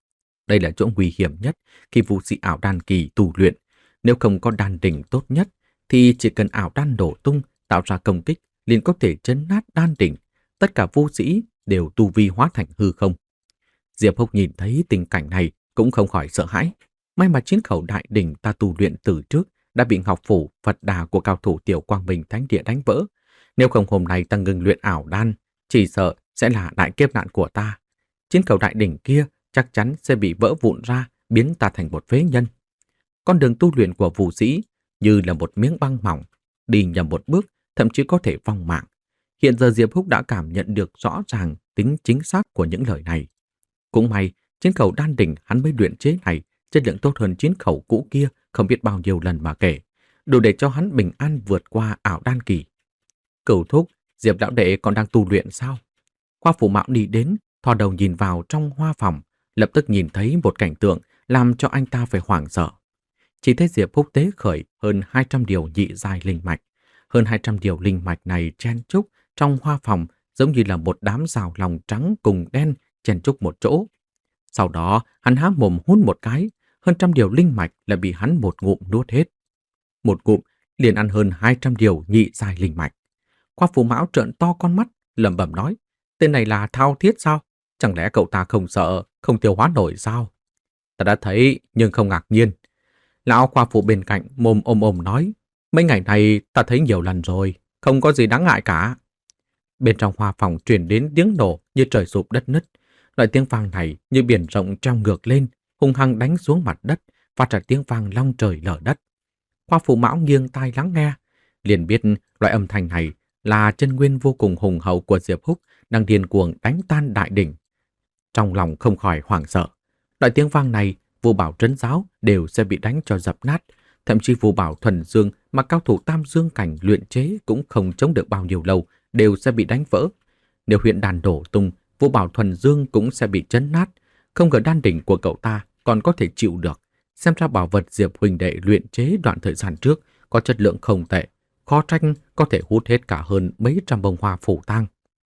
Đây là chỗ nguy hiểm nhất khi vũ sĩ ảo đan kỳ tu luyện. Nếu không có đan đỉnh tốt nhất, thì chỉ cần ảo đan nổ tung, tạo ra công kích, liền có thể chấn nát đan đỉnh. Tất cả vũ sĩ đều tu vi hóa thành hư không. Diệp Húc nhìn thấy tình cảnh này cũng không khỏi sợ hãi. May mà chín khẩu đại đỉnh ta tu luyện từ trước đã bị ngọc phủ Phật đà của cao thủ Tiểu Quang Minh Thánh Địa đánh vỡ. Nếu không hôm nay ta ngừng luyện ảo đan, chỉ sợ sẽ là đại kiếp nạn của ta. Chín khẩu đại đỉnh kia chắc chắn sẽ bị vỡ vụn ra, biến ta thành một phế nhân. Con đường tu luyện của vũ sĩ như là một miếng băng mỏng, đi nhầm một bước thậm chí có thể vong mạng. Hiện giờ Diệp Húc đã cảm nhận được rõ ràng tính chính xác của những lời này. Cũng may, chín khẩu đan đỉnh hắn mới luyện chế này chất lượng tốt hơn chín khẩu cũ kia không biết bao nhiêu lần mà kể, đủ để cho hắn bình an vượt qua ảo đan kỳ. Cửu thúc, Diệp lão đệ còn đang tu luyện sao? Khoa Phủ Mạo đi đến, thò đầu nhìn vào trong hoa phòng, lập tức nhìn thấy một cảnh tượng làm cho anh ta phải hoảng sợ. Chỉ thấy Diệp Húc tế khởi hơn hai trăm điều nhị giai linh mạch. Hơn hai trăm điều linh mạch này chen chúc trong hoa phòng giống như là một đám rào lòng trắng cùng đen chen chúc một chỗ. Sau đó, hắn há mồm hút một cái, hơn trăm điều linh mạch là bị hắn một ngụm nuốt hết. Một ngụm liền ăn hơn hai trăm điều nhị giai linh mạch. Khoa Phủ Mão trợn to con mắt, lẩm bẩm nói, tên này là Thao Thiết sao? Chẳng lẽ cậu ta không sợ, không tiêu hóa nổi sao? Ta đã thấy, nhưng không ngạc nhiên. Lão khoa phụ bên cạnh mồm ôm ôm nói, mấy ngày này ta thấy nhiều lần rồi, không có gì đáng ngại cả. Bên trong hoa phòng truyền đến tiếng nổ như trời sụp đất nứt. Loại tiếng vang này như biển rộng treo ngược lên, hung hăng đánh xuống mặt đất, phát ra tiếng vang long trời lở đất. Khoa Phụ Mão nghiêng tai lắng nghe, liền biết loại âm thanh này là chân nguyên vô cùng hùng hậu của Diệp Húc đang điên cuồng đánh tan đại đỉnh. Trong lòng không khỏi hoảng sợ. Loại tiếng vang này, Vô Bảo Trấn Giáo đều sẽ bị đánh cho dập nát, thậm chí Vô Bảo Thuần Dương mà cao thủ Tam Dương cảnh luyện chế cũng không chống được bao nhiêu lâu, đều sẽ bị đánh vỡ. Nếu huyện đàn đổ tung, Vô Bảo Thuần Dương cũng sẽ bị chấn nát. Không ngờ đan đỉnh của cậu ta còn có thể chịu được. Xem ra bảo vật Diệp huynh đệ luyện chế đoạn thời gian trước có chất lượng không tệ, khó trách có thể hút hết cả hơn mấy trăm bông hoa phủ tang.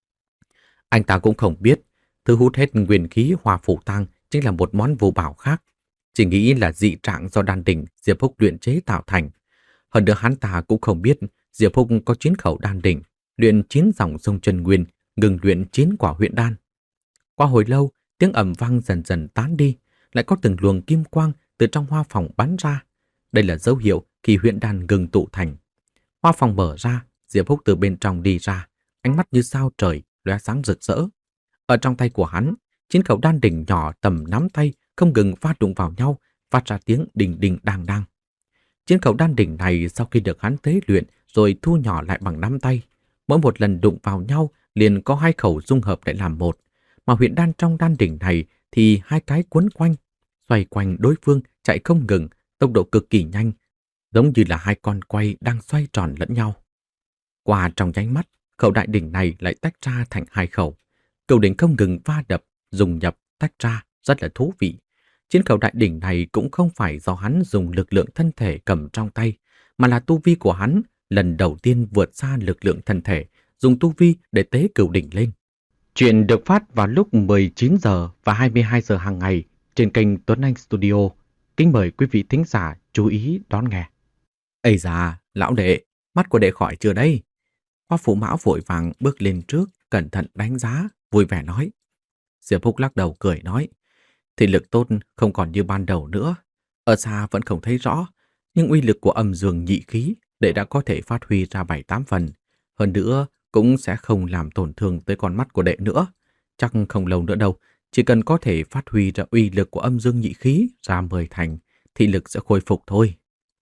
Anh ta cũng không biết, thứ hút hết nguyên khí hoa phủ tang chính là một món vô bảo khác. Chỉ nghĩ là dị trạng do đan đỉnh Diệp Húc luyện chế tạo thành. Hơn nữa hắn ta cũng không biết Diệp Húc có chín khẩu đan đỉnh, luyện chín dòng sông chân nguyên, ngừng luyện chín quả huyện đan. Qua hồi lâu, tiếng ầm vang dần dần tán đi, lại có từng luồng kim quang từ trong hoa phòng bắn ra. Đây là dấu hiệu khi huyện đan ngừng tụ thành. Hoa phòng mở ra, Diệp Húc từ bên trong đi ra, ánh mắt như sao trời, lóe sáng rực rỡ. Ở trong tay của hắn, chín khẩu đan đỉnh nhỏ tầm nắm tay không ngừng va đụng vào nhau, phát ra tiếng đình đình đang đang. Chín khẩu đan đỉnh này sau khi được hắn tế luyện rồi thu nhỏ lại bằng nắm tay, mỗi một lần đụng vào nhau liền có hai khẩu dung hợp để làm một, mà huyện đan trong đan đỉnh này thì hai cái quấn quanh, xoay quanh đối phương chạy không ngừng, tốc độ cực kỳ nhanh, giống như là hai con quay đang xoay tròn lẫn nhau. Qua trong nháy mắt, khẩu đại đỉnh này lại tách ra thành hai khẩu. Cầu đỉnh không ngừng va đập, dùng nhập, tách ra, rất là thú vị. Chiến khẩu đại đỉnh này cũng không phải do hắn dùng lực lượng thân thể cầm trong tay, mà là tu vi của hắn lần đầu tiên vượt xa lực lượng thân thể, dùng tu vi để tế cửu đỉnh lên. Chuyện được phát vào lúc mười chín giờ và hai mươi hai giờ hàng ngày trên kênh Tuấn Anh Studio. Kính mời quý vị thính giả chú ý đón nghe. Ây da, lão đệ, mắt của đệ khỏi chưa đây? Hoa phụ mão vội vàng bước lên trước, cẩn thận đánh giá, vui vẻ nói. Diệp Húc lắc đầu cười nói, thị lực tốt không còn như ban đầu nữa. Ở xa vẫn không thấy rõ, nhưng uy lực của âm dương nhị khí để đã có thể phát huy ra bảy tám phần. Hơn nữa, cũng sẽ không làm tổn thương tới con mắt của đệ nữa. Chắc không lâu nữa đâu, chỉ cần có thể phát huy ra uy lực của âm dương nhị khí ra mười thành, thị lực sẽ khôi phục thôi.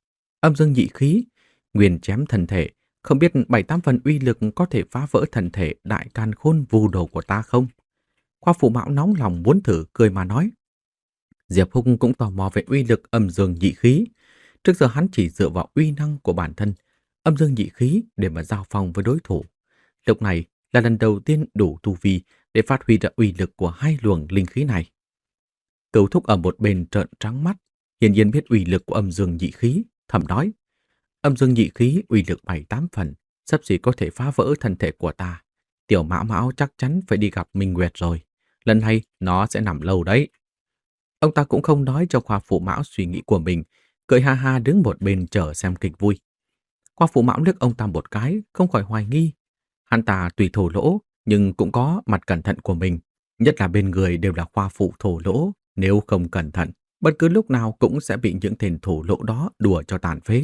Âm dương nhị khí, nguyên chém thân thể, không biết bảy tám phần uy lực có thể phá vỡ thân thể đại càn khôn vu đồ của ta không? Khoa phụ mão nóng lòng muốn thử, cười mà nói. Diệp Húc cũng tò mò về uy lực âm dương nhị khí. Trước giờ hắn chỉ dựa vào uy năng của bản thân, âm dương nhị khí để mà giao phong với đối thủ. Lúc này là lần đầu tiên đủ tu vi để phát huy ra uy lực của hai luồng linh khí này. Cửu Thúc ở một bên trợn trắng mắt, hiển nhiên biết uy lực của âm dương nhị khí, thầm nói: âm dương nhị khí uy lực bảy tám phần, sắp xỉ có thể phá vỡ thân thể của ta. Tiểu Mão Mão chắc chắn phải đi gặp Minh Nguyệt rồi. Lần này nó sẽ nằm lâu đấy. Ông ta cũng không nói cho Khoa Phụ Mão suy nghĩ của mình, cười ha ha đứng một bên chờ xem kịch vui. Khoa Phụ Mão liếc ông ta một cái, không khỏi hoài nghi. Hắn ta tùy thổ lỗ, nhưng cũng có mặt cẩn thận của mình. Nhất là bên người đều là khoa phụ thổ lỗ. Nếu không cẩn thận, bất cứ lúc nào cũng sẽ bị những tên thổ lỗ đó đùa cho tàn phế.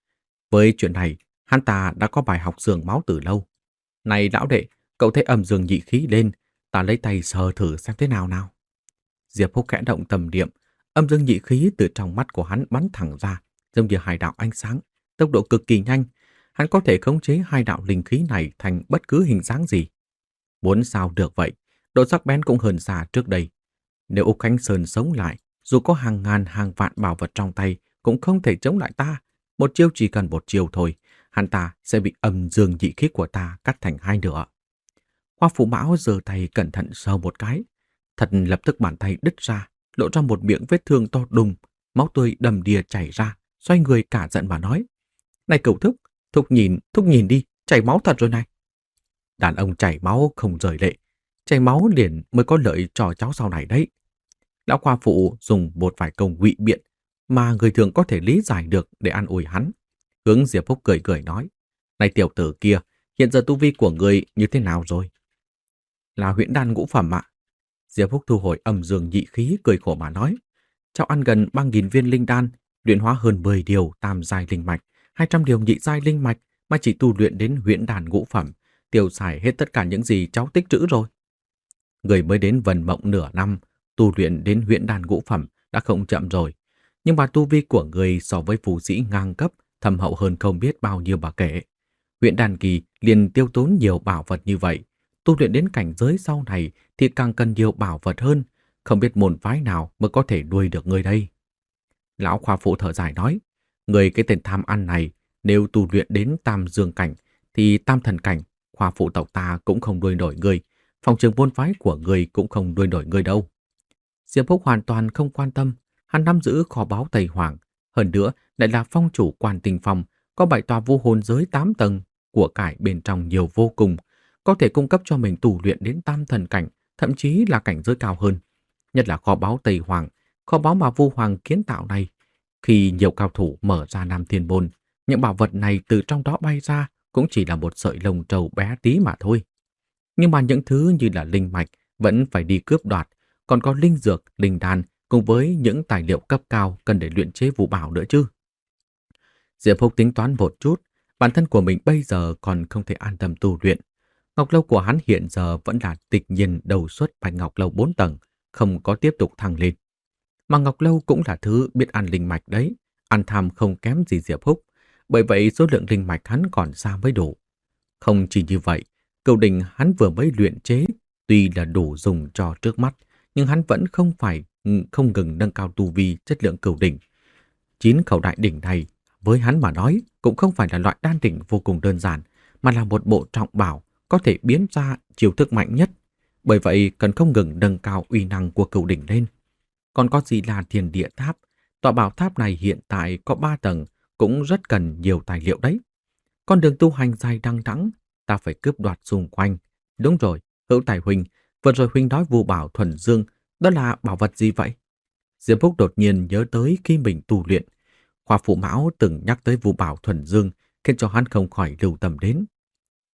Với chuyện này, hắn ta đã có bài học xương máu từ lâu. Này lão đệ, cậu thấy âm dương nhị khí lên, ta lấy tay sờ thử xem thế nào nào. Diệp Húc khẽ động tầm niệm, âm dương nhị khí từ trong mắt của hắn bắn thẳng ra, giống như hai đạo ánh sáng, tốc độ cực kỳ nhanh. Hắn có thể khống chế hai đạo linh khí này thành bất cứ hình dáng gì. Muốn sao được vậy, độ sắc bén cũng hơn xa trước đây. Nếu Úc Khánh Sơn sống lại, dù có hàng ngàn hàng vạn bảo vật trong tay, cũng không thể chống lại ta. Một chiêu chỉ cần một chiêu thôi, hắn ta sẽ bị âm dương nhị khí của ta cắt thành hai nửa. Hoa Phụ Mão giơ tay cẩn thận sờ một cái, thật lập tức bàn tay đứt ra, lộ ra một miệng vết thương to đùng, máu tươi đầm đìa chảy ra, xoay người cả giận mà nói: này Cửu Thúc, Thúc nhìn, Thúc nhìn đi, chảy máu thật rồi này. Đàn ông chảy máu không rời lệ, chảy máu liền mới có lợi cho cháu sau này đấy. Lão Khoa Phụ dùng một vài câu ngụy biện mà người thường có thể lý giải được để an ủi hắn. Hướng Diệp Húc cười cười nói: này tiểu tử kia, hiện giờ tu vi của người như thế nào rồi? Là huyễn đan ngũ phẩm ạ. Diệp Húc thu hồi âm dương nhị khí, cười khổ mà nói: cháu ăn gần ba nghìn viên linh đan, luyện hóa hơn mười điều tam giai linh mạch, hai trăm điều nhị giai linh mạch mà chỉ tu luyện đến huyễn đan ngũ phẩm, tiêu xài hết tất cả những gì cháu tích trữ rồi. Người mới đến Vân Mộng nửa năm, tu luyện đến huyễn đan ngũ phẩm đã không chậm rồi, nhưng mà tu vi của người so với phù sĩ ngang cấp thâm hậu hơn không biết bao nhiêu bà kể. Huyễn đan kỳ liền tiêu tốn nhiều bảo vật như vậy, tu luyện đến cảnh giới sau này thì càng cần nhiều bảo vật hơn, không biết môn phái nào mới có thể nuôi được người đây. Lão Khoa Phụ thở dài nói: người cái tên tham ăn này, nếu tu luyện đến tam dương cảnh thì tam thần cảnh, Khoa Phụ tộc ta cũng không nuôi nổi người, phòng trường môn phái của người cũng không nuôi nổi người đâu. Diệp Húc hoàn toàn không quan tâm, hắn nắm giữ kho báu Tây Hoàng, hơn nữa lại là phong chủ Quan Tinh Phong, có bảy tòa vu hồn giới tám tầng, của cải bên trong nhiều vô cùng, có thể cung cấp cho mình tu luyện đến tam thần cảnh, thậm chí là cảnh giới cao hơn. Nhất là kho báu Tây Hoàng, kho báu mà Vu Hoàng kiến tạo này. Khi nhiều cao thủ mở ra Nam Thiên Môn, những bảo vật này từ trong đó bay ra cũng chỉ là một sợi lông trâu bé tí mà thôi. Nhưng mà những thứ như là linh mạch vẫn phải đi cướp đoạt, còn có linh dược, linh đan cùng với những tài liệu cấp cao cần để luyện chế vũ bảo nữa chứ. Diệp Húc tính toán một chút, bản thân của mình bây giờ còn không thể an tâm tu luyện. Ngọc lâu của hắn hiện giờ vẫn là tịch nhiên đầu xuất bạch ngọc lâu bốn tầng, không có tiếp tục thăng lên. Mà ngọc lâu cũng là thứ biết ăn linh mạch đấy, ăn tham không kém gì Diệp Húc, bởi vậy số lượng linh mạch hắn còn xa mới đủ. Không chỉ như vậy, cửu đỉnh hắn vừa mới luyện chế, tuy là đủ dùng cho trước mắt, nhưng hắn vẫn không phải không ngừng nâng cao tu vi chất lượng cửu đỉnh. Chín khẩu đại đỉnh này, với hắn mà nói, cũng không phải là loại đan đỉnh vô cùng đơn giản, mà là một bộ trọng bảo có thể biến ra chiêu thức mạnh nhất. Bởi vậy cần không ngừng nâng cao uy năng của cửu đỉnh lên. Còn có gì là Thiên Địa Tháp? Tọa bảo tháp này hiện tại có ba tầng, cũng rất cần nhiều tài liệu đấy. Con đường tu hành dài đăng đẵng, ta phải cướp đoạt xung quanh. Đúng rồi, Hữu Tài huynh, vừa rồi huynh nói vu bảo thuần dương, đó là bảo vật gì vậy? Diệp Húc đột nhiên nhớ tới khi mình tu luyện, Khoa Phụ Mão từng nhắc tới vu bảo thuần dương, khiến cho hắn không khỏi lưu tâm đến.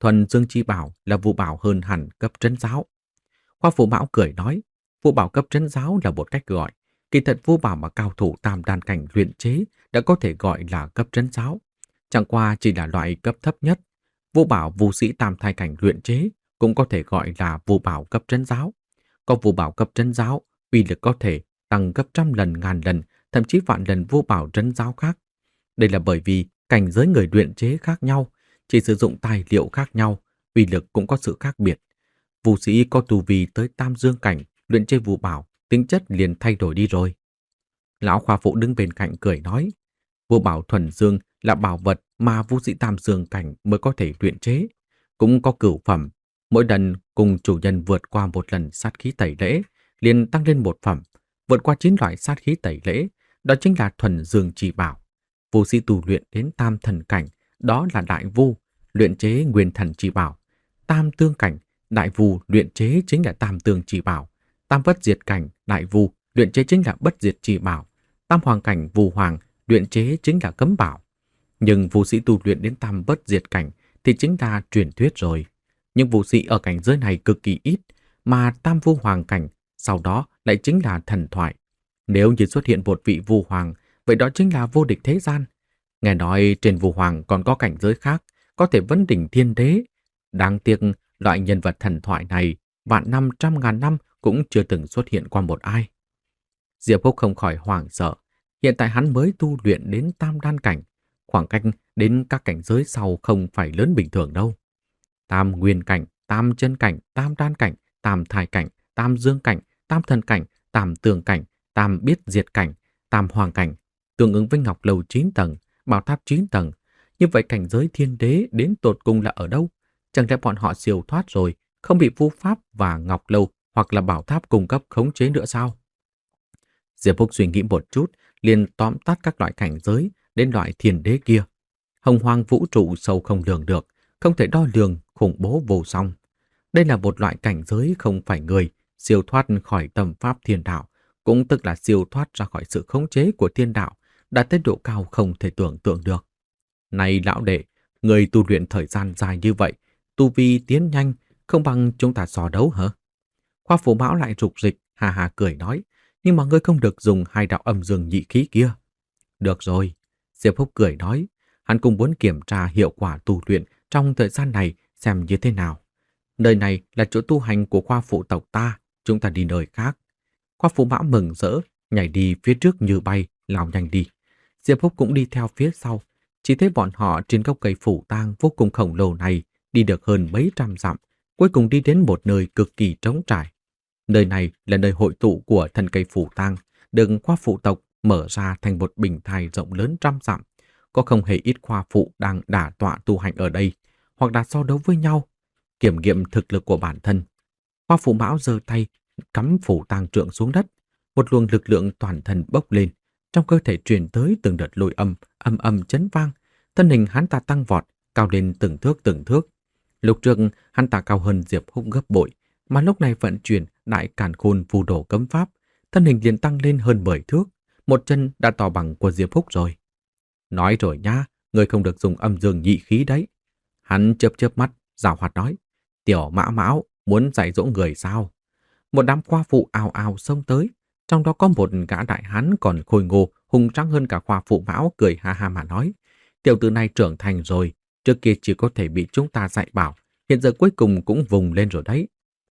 Thuần Dương Chi Bảo là Vu Bảo hơn hẳn cấp trấn giáo. Khoa Phụ Mão cười nói, Vu Bảo cấp trấn giáo là một cách gọi. Kỳ thật Vu Bảo mà cao thủ tam đan cảnh luyện chế đã có thể gọi là cấp trấn giáo. Chẳng qua chỉ là loại cấp thấp nhất. Vu Bảo Vu sĩ tam thai cảnh luyện chế cũng có thể gọi là Vu Bảo cấp trấn giáo. Có Vu Bảo cấp trấn giáo, uy lực có thể tăng gấp trăm lần, ngàn lần, thậm chí vạn lần Vu Bảo trấn giáo khác. Đây là bởi vì cảnh giới người luyện chế khác nhau, chỉ sử dụng tài liệu khác nhau, uy lực cũng có sự khác biệt. Vu sĩ có tu vi tới tam dương cảnh, luyện chế Vu Bảo, tính chất liền thay đổi đi rồi. Lão Khoa Phụ đứng bên cạnh cười nói, Vu Bảo thuần dương là bảo vật mà Vu sĩ tam dương cảnh mới có thể luyện chế, cũng có cửu phẩm. Mỗi lần cùng chủ nhân vượt qua một lần sát khí tẩy lễ, liền tăng lên một phẩm, vượt qua chín loại sát khí tẩy lễ, đó chính là thuần dương chi bảo. Vu sĩ tu luyện đến tam thần cảnh, đó là đại vu, luyện chế nguyên thần chi bảo. Tam tương cảnh, đại vu luyện chế chính là tam tương chi bảo. Tam bất diệt cảnh, đại vu luyện chế chính là bất diệt chi bảo. Tam hoàng cảnh, vu hoàng luyện chế chính là cấm bảo. Nhưng vu sĩ tu luyện đến tam bất diệt cảnh thì chính là truyền thuyết rồi. Nhưng vu sĩ ở cảnh giới này cực kỳ ít, mà tam vu hoàng cảnh sau đó lại chính là thần thoại. Nếu như xuất hiện một vị vu hoàng, vậy đó chính là vô địch thế gian. Nghe nói trên vu hoàng còn có cảnh giới khác, có thể vấn đỉnh thiên đế. Đáng tiếc, loại nhân vật thần thoại này, vạn năm trăm ngàn năm cũng chưa từng xuất hiện qua một ai. Diệp Húc không khỏi hoảng sợ. Hiện tại hắn mới tu luyện đến tam đan cảnh, khoảng cách đến các cảnh giới sau không phải lớn bình thường đâu. Tam nguyên cảnh, tam chân cảnh, tam đan cảnh, tam thai cảnh, tam dương cảnh, tam thần cảnh, tam tường cảnh, tam biết diệt cảnh, tam hoàng cảnh, tương ứng với ngọc lầu chín tầng, bảo tháp chín tầng. Như vậy cảnh giới thiên đế đến tột cùng là ở đâu? Chẳng lẽ bọn họ siêu thoát rồi, không bị vu pháp và ngọc lâu hoặc là bảo tháp cung cấp khống chế nữa sao? Diệp Húc suy nghĩ một chút, liền tóm tắt các loại cảnh giới đến loại thiên đế kia. Hồng hoang vũ trụ sâu không lường được, không thể đo lường, khủng bố vô song. Đây là một loại cảnh giới không phải người, siêu thoát khỏi tầm pháp thiên đạo, cũng tức là siêu thoát ra khỏi sự khống chế của thiên đạo, đạt tới độ cao không thể tưởng tượng được. Này lão đệ, người tu luyện thời gian dài như vậy, tu vi tiến nhanh, không bằng chúng ta so đấu hả? Khoa Phụ Mão lại rục rịch, hà hà cười nói, nhưng mà ngươi không được dùng hai đạo âm dương nhị khí kia. Được rồi, Diệp Húc cười nói, hắn cũng muốn kiểm tra hiệu quả tu luyện trong thời gian này xem như thế nào. Nơi này là chỗ tu hành của Khoa Phụ tộc ta, chúng ta đi nơi khác. Khoa Phụ Mão mừng rỡ, nhảy đi phía trước như bay, lao nhanh đi. Diệp Húc cũng đi theo phía sau, chỉ thấy bọn họ trên gốc cây phủ tang vô cùng khổng lồ này đi được hơn mấy trăm dặm, cuối cùng đi đến một nơi cực kỳ trống trải. Nơi này là nơi hội tụ của thần cây phủ tang, được Khoa Phụ tộc mở ra thành một bình thai rộng lớn trăm dặm. Có không hề ít khoa phụ đang đả tọa tu hành ở đây, hoặc đã so đấu với nhau, kiểm nghiệm thực lực của bản thân. Khoa Phụ Mão giơ tay, cắm phủ tang trượng xuống đất, một luồng lực lượng toàn thân bốc lên, trong cơ thể truyền tới từng đợt lôi âm, âm âm chấn vang, thân hình hắn ta tăng vọt, cao lên từng thước từng thước. Lúc trước hắn ta cao hơn Diệp Húc gấp bội, mà lúc này vận chuyển đại càn khôn phù đồ cấm pháp, thân hình liền tăng lên hơn mười thước, một chân đã to bằng của Diệp Húc rồi. Nói rồi nhá, người không được dùng âm dương nhị khí đấy. Hắn chớp chớp mắt, giảo hoạt nói, tiểu Mã Mão muốn dạy dỗ người sao? Một đám khoa phụ ào ào xông tới, trong đó có một gã đại hán còn khôi ngô, hùng tráng hơn cả Khoa Phụ Mão, cười ha ha mà nói, tiểu tử này trưởng thành rồi, trước kia chỉ có thể bị chúng ta dạy bảo, hiện giờ cuối cùng cũng vùng lên rồi đấy.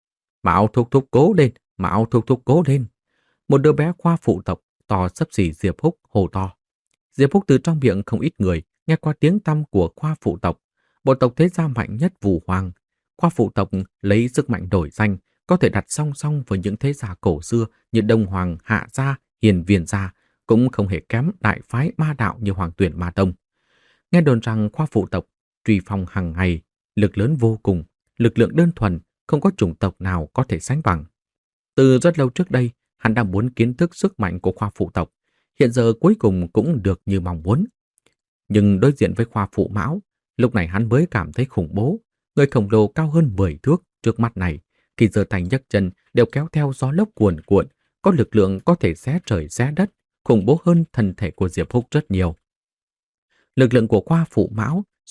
Mão thúc thúc cố lên, Mão thúc thúc cố lên. Một đứa bé Khoa Phụ tộc to xấp xỉ Diệp Húc hô to. Diệp Húc từ trong miệng không ít người nghe qua tiếng tăm của Khoa Phụ tộc, bộ tộc thế gia mạnh nhất Vũ Hoàng. Khoa Phụ tộc lấy sức mạnh đổi danh, có thể đặt song song với những thế gia cổ xưa như Đông Hoàng, Hạ gia, Hiền Viên gia, cũng không hề kém đại phái ma đạo như Hoàng Tuyển Ma Tông. Nghe đồn rằng Khoa Phụ tộc truy phong hàng ngày, lực lớn vô cùng, lực lượng đơn thuần, không có chủng tộc nào có thể sánh bằng. Từ rất lâu trước đây, hắn đã muốn kiến thức sức mạnh của Khoa Phụ tộc, hiện giờ cuối cùng cũng được như mong muốn. Nhưng đối diện với Khoa Phụ Mão, lúc này hắn mới cảm thấy khủng bố. Người khổng lồ cao hơn mười thước trước mắt này, khi giơ tay nhấc chân đều kéo theo gió lốc cuồn cuộn, có lực lượng có thể xé trời xé đất, khủng bố hơn thân thể của Diệp Húc rất nhiều. Lực lượng của Khoa Phụ Mão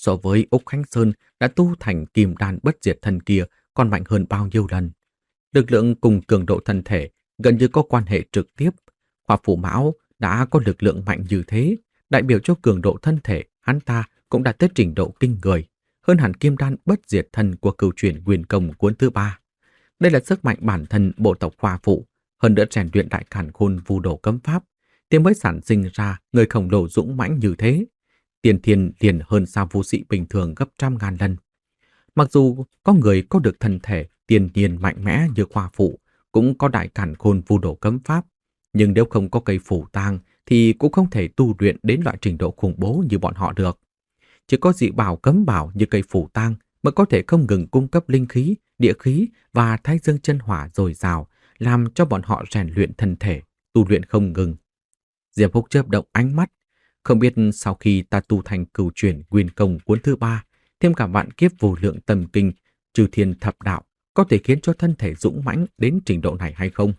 so với Úc Khánh Sơn đã tu thành kim đan bất diệt thân kia còn mạnh hơn bao nhiêu lần. Lực lượng cùng cường độ thân thể gần như có quan hệ trực tiếp. Hoa Phủ Mão đã có lực lượng mạnh như thế, đại biểu cho cường độ thân thể, hắn ta cũng đã tới trình độ kinh người, hơn hẳn kim đan bất diệt thân của cửu truyền Nguyên Công cuốn thứ ba. Đây là sức mạnh bản thân bộ tộc Hoa Phụ, hơn nữa rèn luyện đại càn khôn vu đồ cấm pháp, thì mới sản sinh ra người khổng lồ dũng mãnh như thế. Tiền thiên liền hơn xa vũ sĩ bình thường gấp trăm ngàn lần. Mặc dù có người có được thân thể tiền nhiên mạnh mẽ như Hoa Phụ, cũng có đại càn khôn vu đồ cấm pháp, nhưng nếu không có cây phủ tang thì cũng không thể tu luyện đến loại trình độ khủng bố như bọn họ được. Chỉ có dị bảo cấm bảo như cây phủ tang mới có thể không ngừng cung cấp linh khí, địa khí và thái dương chân hỏa dồi dào, làm cho bọn họ rèn luyện thân thể, tu luyện không ngừng. Diệp Húc chớp động ánh mắt, không biết sau khi ta tu thành cửu truyền Nguyên Công cuốn thứ ba, thêm cả vạn kiếp vô lượng tâm kinh, trừ thiên thập đạo, có thể khiến cho thân thể dũng mãnh đến trình độ này hay không?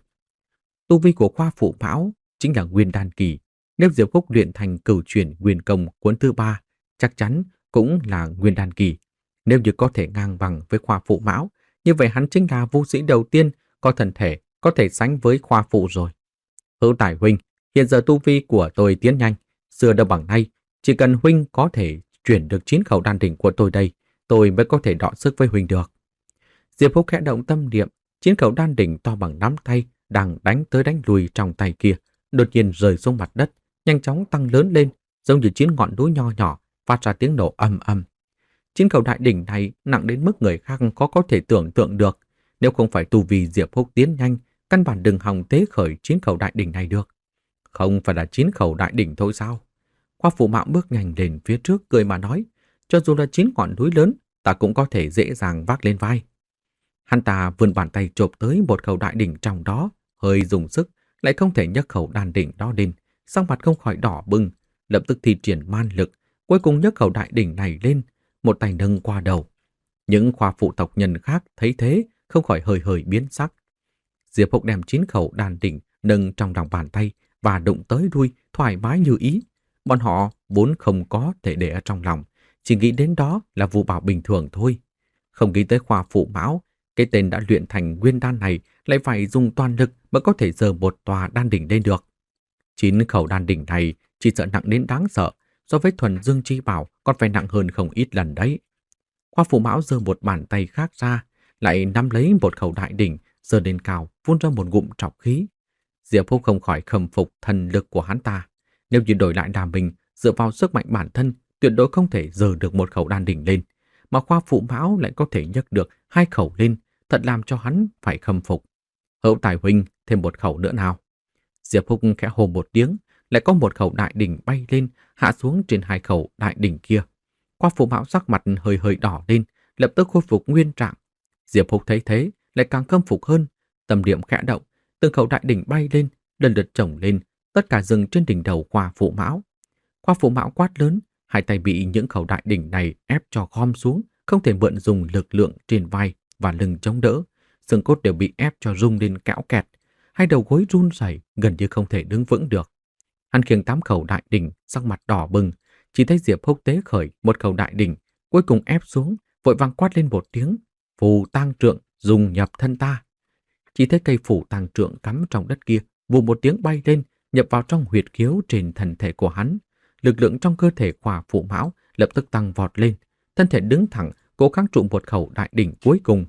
Tu vi của Hoa Phụ Mão chính là Nguyên Đan kỳ, nếu Diệp Húc luyện thành cửu truyền Nguyên Công cuốn thứ ba, chắc chắn cũng là Nguyên Đan kỳ. Nếu như có thể ngang bằng với Hoa Phụ Mão, như vậy hắn chính là vũ sĩ đầu tiên có thân thể có thể sánh với Hoa Phụ rồi. Hữu Tài huynh, hiện giờ tu vi của tôi tiến nhanh, xưa đâu bằng nay, chỉ cần huynh có thể chuyển được chín khẩu đan đỉnh của tôi đây, tôi mới có thể đọ sức với huynh được. Diệp Húc khẽ động tâm niệm, chín khẩu đan đỉnh to bằng nắm tay đang đánh tới đánh lùi trong tay kia, đột nhiên rơi xuống mặt đất, nhanh chóng tăng lớn lên, giống như chín ngọn núi nho nhỏ, phát ra tiếng nổ ầm ầm. Chín khẩu đại đỉnh này nặng đến mức người khác khó có thể tưởng tượng được, nếu không phải tu vi Diệp Húc tiến nhanh, căn bản đừng hòng tế khởi chín khẩu đại đỉnh này được. Không phải là chín khẩu đại đỉnh thôi sao? Hoa Phụ Mão bước nhanh lên phía trước cười mà nói, cho dù là chín ngọn núi lớn, ta cũng có thể dễ dàng vác lên vai. Hắn ta vươn bàn tay chộp tới một khẩu đại đỉnh trong đó, hơi dùng sức, lại không thể nhấc khẩu đan đỉnh đó lên, sắc mặt không khỏi đỏ bừng, lập tức thi triển man lực, cuối cùng nhấc khẩu đại đỉnh này lên, một tay nâng qua đầu. Những Hoa Phụ tộc nhân khác thấy thế, không khỏi hơi hơi biến sắc. Diệp Húc đem chín khẩu đan đỉnh nâng trong lòng bàn tay và đụng tới đuôi thoải mái như ý. Bọn họ vốn không có thể để ở trong lòng, chỉ nghĩ đến đó là vu bảo bình thường thôi. Không nghĩ tới Hoa Phụ Mão, cái tên đã luyện thành nguyên đan này lại phải dùng toàn lực mới có thể giơ một tòa đan đỉnh lên được. Chín khẩu đan đỉnh này chỉ sợ nặng đến đáng sợ, so với thuần dương chi bảo còn phải nặng hơn không ít lần đấy. Hoa Phụ Mão giơ một bàn tay khác ra, lại nắm lấy một khẩu đại đỉnh, giơ lên cao, phun ra một ngụm trọc khí. Diệp Húc không khỏi khâm phục thần lực của hắn ta. Nếu như đổi lại là mình, dựa vào sức mạnh bản thân, tuyệt đối không thể giơ được một khẩu đan đỉnh lên, mà Hoa Phụ Mão lại có thể nhấc được hai khẩu lên, thật làm cho hắn phải khâm phục. Hữu Tài huynh, thêm một khẩu nữa nào. Diệp Húc khẽ hô một tiếng, lại có một khẩu đại đỉnh bay lên, hạ xuống trên hai khẩu đại đỉnh kia. Hoa Phụ Mão sắc mặt hơi hơi đỏ lên, lập tức khôi phục nguyên trạng. Diệp Húc thấy thế, lại càng khâm phục hơn, tâm niệm khẽ động, từng khẩu đại đỉnh bay lên, lần lượt chồng lên, tất cả dừng trên đỉnh đầu Hoa Phụ Mão. Hoa Phụ Mão quát lớn, hai tay bị những khẩu đại đỉnh này ép cho gom xuống, không thể mượn dùng lực lượng trên vai và lưng chống đỡ, xương cốt đều bị ép cho rung lên kẽo kẹt, hai đầu gối run rẩy, gần như không thể đứng vững được. Hắn khiêng tám khẩu đại đỉnh, sắc mặt đỏ bừng, chỉ thấy Diệp Húc tế khởi một khẩu đại đỉnh, cuối cùng ép xuống, vội vàng quát lên một tiếng, phù tang trượng dùng nhập thân ta. Chỉ thấy cây phủ tang trượng cắm trong đất kia, vù một tiếng bay lên, nhập vào trong huyệt khiếu trên thân thể của hắn. Lực lượng trong cơ thể Hoa Phụ Mão lập tức tăng vọt lên, thân thể đứng thẳng, cố gắng trụ một khẩu đại đỉnh cuối cùng.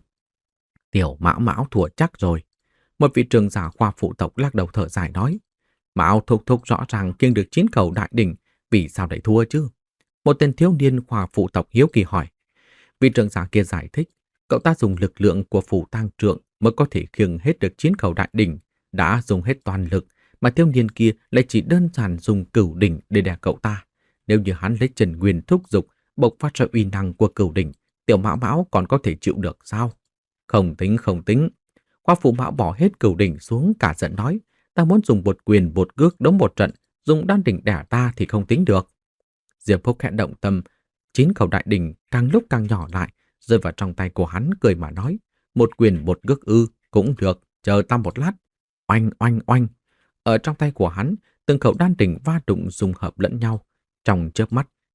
Tiểu Mão Mão thua chắc rồi. Một vị trưởng giả Hoa Phụ tộc lắc đầu thở dài nói, Mão thúc thúc rõ ràng kiêng được chín khẩu đại đỉnh, vì sao lại thua chứ? Một tên thiếu niên Hoa Phụ tộc hiếu kỳ hỏi. Vị trưởng giả kia giải thích, cậu ta dùng lực lượng của phủ tang trượng mới có thể khiêng hết được chín khẩu đại đỉnh, đã dùng hết toàn lực, mà thiếu niên kia lại chỉ đơn giản dùng cửu đỉnh để đè cậu ta. Nếu như hắn lấy Trần Nguyên thúc dục, bộc phát ra uy năng của cửu đỉnh, Tiểu Mão Mão còn có thể chịu được sao? Không tính không tính. Hoa Phụ Mão bỏ hết cửu đỉnh xuống, cả giận nói, ta muốn dùng một quyền một cước đấu một trận, dùng đan đỉnh đẻ ta thì không tính được. Diệp Húc khẽ động tâm, chín khẩu đại đỉnh càng lúc càng nhỏ lại, rơi vào trong tay của hắn, cười mà nói, một quyền một cước ư, cũng được, chờ ta một lát. Oanh oanh oanh. Ở trong tay của hắn, từng khẩu đan đỉnh va đụng dung hợp lẫn nhau. Trong chớp mắt,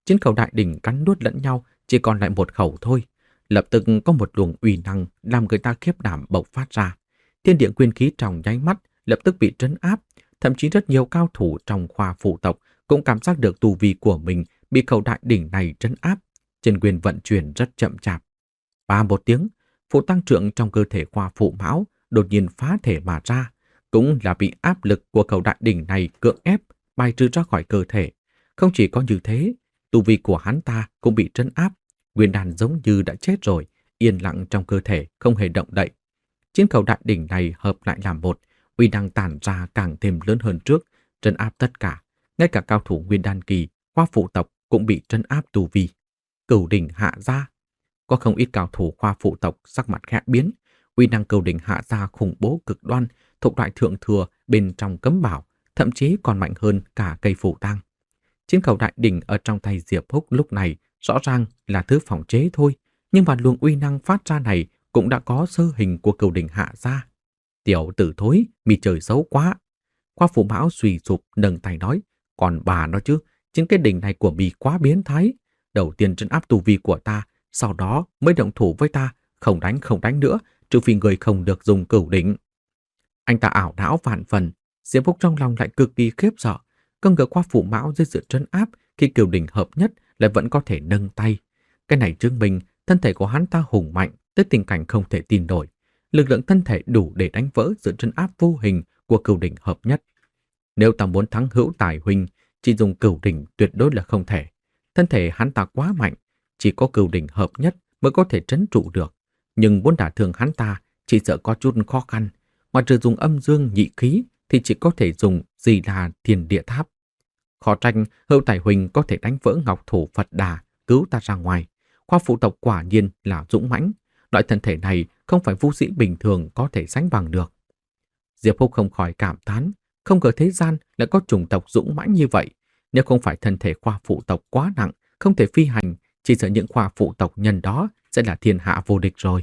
Chiến khẩu đại đỉnh cắn nuốt lẫn nhau, chỉ còn lại một khẩu thôi. Lập tức có một luồng uy năng làm người ta khiếp đảm bộc phát ra. Thiên địa nguyên khí trong nháy mắt lập tức bị trấn áp, thậm chí rất nhiều cao thủ trong khoa phụ tộc cũng cảm giác được tu vi của mình bị khẩu đại đỉnh này trấn áp. Chân nguyên vận chuyển rất chậm chạp. Và một tiếng, phụ tăng trưởng trong cơ thể khoa phụ mão đột nhiên phá thể mà ra, cũng là bị áp lực của khẩu đại đỉnh này cưỡng ép bài trừ ra khỏi cơ thể. Không chỉ có như thế, tu vi của hắn ta cũng bị trấn áp, nguyên đan giống như đã chết rồi, yên lặng trong cơ thể, không hề động đậy. Chiến khẩu đại đỉnh này hợp lại làm một, uy năng tản ra càng thêm lớn hơn trước, trấn áp tất cả. Ngay cả cao thủ nguyên đan kỳ, khoa phụ tộc cũng bị trấn áp tu vi. Cửu đỉnh hạ ra. Có không ít cao thủ khoa phụ tộc sắc mặt khẽ biến, uy năng cửu đỉnh hạ ra khủng bố cực đoan, thuộc loại thượng thừa bên trong cấm bảo, thậm chí còn mạnh hơn cả cây phủ tang. Chiến khẩu đại đỉnh ở trong tay Diệp Húc lúc này rõ ràng là thứ phòng chế thôi, nhưng mà luồng uy năng phát ra này cũng đã có sơ hình của cửu đỉnh hạ ra. Tiểu tử thối, mi trời xấu quá. Khoa phụ mão suy sụp nâng tay nói, còn bà nói chứ, chính cái đỉnh này của mi quá biến thái. Đầu tiên trấn áp tu vi của ta, sau đó mới động thủ với ta, không đánh không đánh nữa, trừ phi người không được dùng cửu đỉnh. Anh ta ảo não vạn phần, Diệp Húc trong lòng lại cực kỳ khiếp sợ, không ngờ khoa phụ mão dưới sự trấn áp khi cửu đỉnh hợp nhất lại vẫn có thể nâng tay. Cái này chứng minh thân thể của hắn ta hùng mạnh tới tình cảnh không thể tin nổi. Lực lượng thân thể đủ để đánh vỡ sự trấn áp vô hình của cửu đỉnh hợp nhất. Nếu ta muốn thắng Hữu Tài huynh, chỉ dùng cửu đỉnh tuyệt đối là không thể. Thân thể hắn ta quá mạnh, chỉ có cửu đỉnh hợp nhất mới có thể trấn trụ được. Nhưng muốn đả thương hắn ta chỉ sợ có chút khó khăn. Ngoài trừ dùng âm dương nhị khí thì chỉ có thể dùng Di Đà Thiên Địa Tháp. Khó tranh Hữu Tài huynh có thể đánh vỡ ngọc thủ Phật Đà, cứu ta ra ngoài. Khoa phụ tộc quả nhiên là dũng mãnh. Loại thân thể này không phải vũ sĩ bình thường có thể sánh bằng được. Diệp Húc không khỏi cảm thán, không ngờ thế gian lại có chủng tộc dũng mãnh như vậy. Nếu không phải thân thể khoa phụ tộc quá nặng, không thể phi hành, chỉ sợ những khoa phụ tộc nhân đó sẽ là thiên hạ vô địch rồi.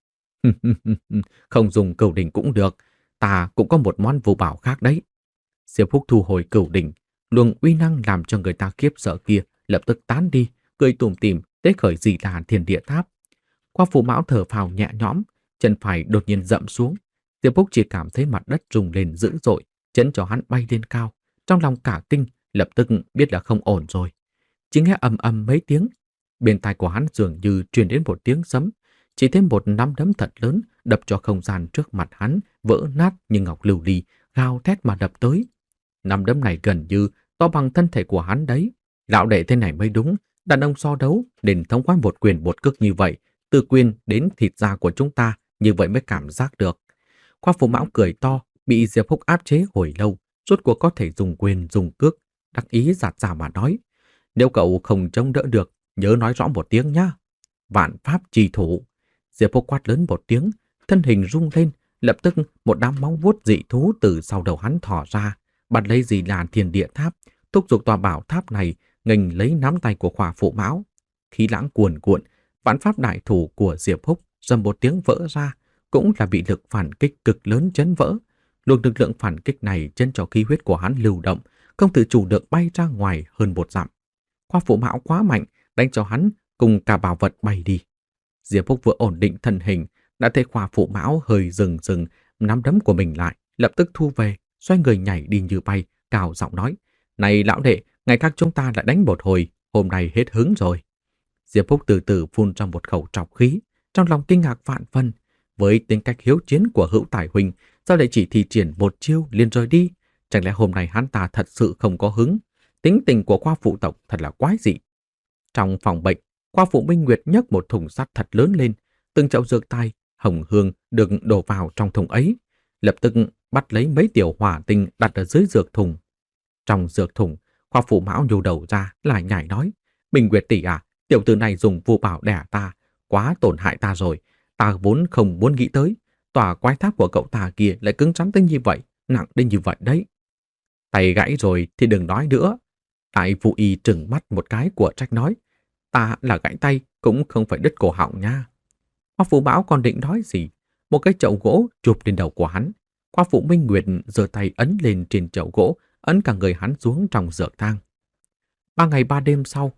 Không dùng cửu đỉnh cũng được, ta cũng có một món vô bảo khác đấy. Diệp Húc thu hồi cửu đỉnh, luồng uy năng làm cho người ta khiếp sợ kia lập tức tán đi, cười tủm tỉm tế khởi Di Đà Thiên Địa Tháp. Khoa phụ mão thở phào nhẹ nhõm, chân phải đột nhiên dậm xuống. Diệp Húc chỉ cảm thấy mặt đất rung lên dữ dội, chấn cho hắn bay lên cao. Trong lòng cả kinh, lập tức biết là không ổn rồi. Chỉ nghe ầm ầm mấy tiếng, bên tai của hắn dường như truyền đến một tiếng sấm, chỉ thêm một nắm đấm thật lớn đập cho không gian trước mặt hắn vỡ nát như ngọc lưu ly, gào thét mà đập tới. Nắm đấm này gần như to bằng thân thể của hắn đấy. Lão đệ thế này mới đúng, đàn ông so đấu nên thống qua một quyền một cước như vậy, từ quyền đến thịt da của chúng ta, như vậy mới cảm giác được. Khoa phụ mão cười to, bị Diệp Húc áp chế hồi lâu, rốt cuộc có thể dùng quyền dùng cước, đắc ý giạt rào mà nói. Nếu cậu không chống đỡ được, nhớ nói rõ một tiếng nhá. Vạn pháp trì thủ. Diệp Húc quát lớn một tiếng, thân hình rung lên, lập tức một đám móng vuốt dị thú từ sau đầu hắn thò ra, bắt lấy Di Đà Thiên Địa Tháp, thúc giục tòa bảo tháp này nghênh lấy nắm tay của khoa phụ mão. Khí lãng cuồn cuộn, vạn pháp đại thủ của Diệp Húc dầm một tiếng vỡ ra, cũng là bị lực phản kích cực lớn chấn vỡ. Luồng lực lượng phản kích này chân cho khí huyết của hắn lưu động, không tự chủ được bay ra ngoài hơn một dặm. Khoa phụ mão quá mạnh, đánh cho hắn cùng cả bảo vật bay đi. Diệp Húc vừa ổn định thân hình, đã thấy khoa phụ mão hơi dừng dừng, nắm đấm của mình lại, lập tức thu về, xoay người nhảy đi như bay, cao giọng nói: "Này lão đệ, ngày khác chúng ta lại đánh một hồi, hôm nay hết hứng rồi." Diệp Húc từ từ phun ra một khẩu trọc khí, trong lòng kinh ngạc vạn phân. Với tính cách hiếu chiến của Hữu Tài huynh, sao lại chỉ thi triển một chiêu liền rời đi? Chẳng lẽ hôm nay hắn ta thật sự không có hứng? Tính tình của khoa phụ tộc thật là quái dị. Trong phòng bệnh, khoa phụ Minh Nguyệt nhấc một thùng sắt thật lớn lên, từng chậu dược tai, hồng hương được đổ vào trong thùng ấy, lập tức bắt lấy mấy tiểu hỏa tinh đặt ở dưới dược thùng. Trong dược thùng, khoa phụ mão nhô đầu ra, lại nhảy nói: "Minh Nguyệt tỷ à, tiểu tử này dùng vô bảo đẻ ta, quá tổn hại ta rồi. Ta vốn không muốn nghĩ tới, tòa quái tháp của cậu ta kia lại cứng rắn tới như vậy, nặng đến như vậy đấy." "Tay gãy rồi thì đừng nói nữa." Đại phụ y trừng mắt một cái của trách nói: "Ta là gãy tay cũng không phải đứt cổ họng nha." Khoa phụ mão còn định nói gì, một cái chậu gỗ chụp lên đầu của hắn. Khoa phụ Minh Nguyệt giơ tay ấn lên trên chậu gỗ, ấn cả người hắn xuống trong dược thang. Ba ngày ba đêm sau,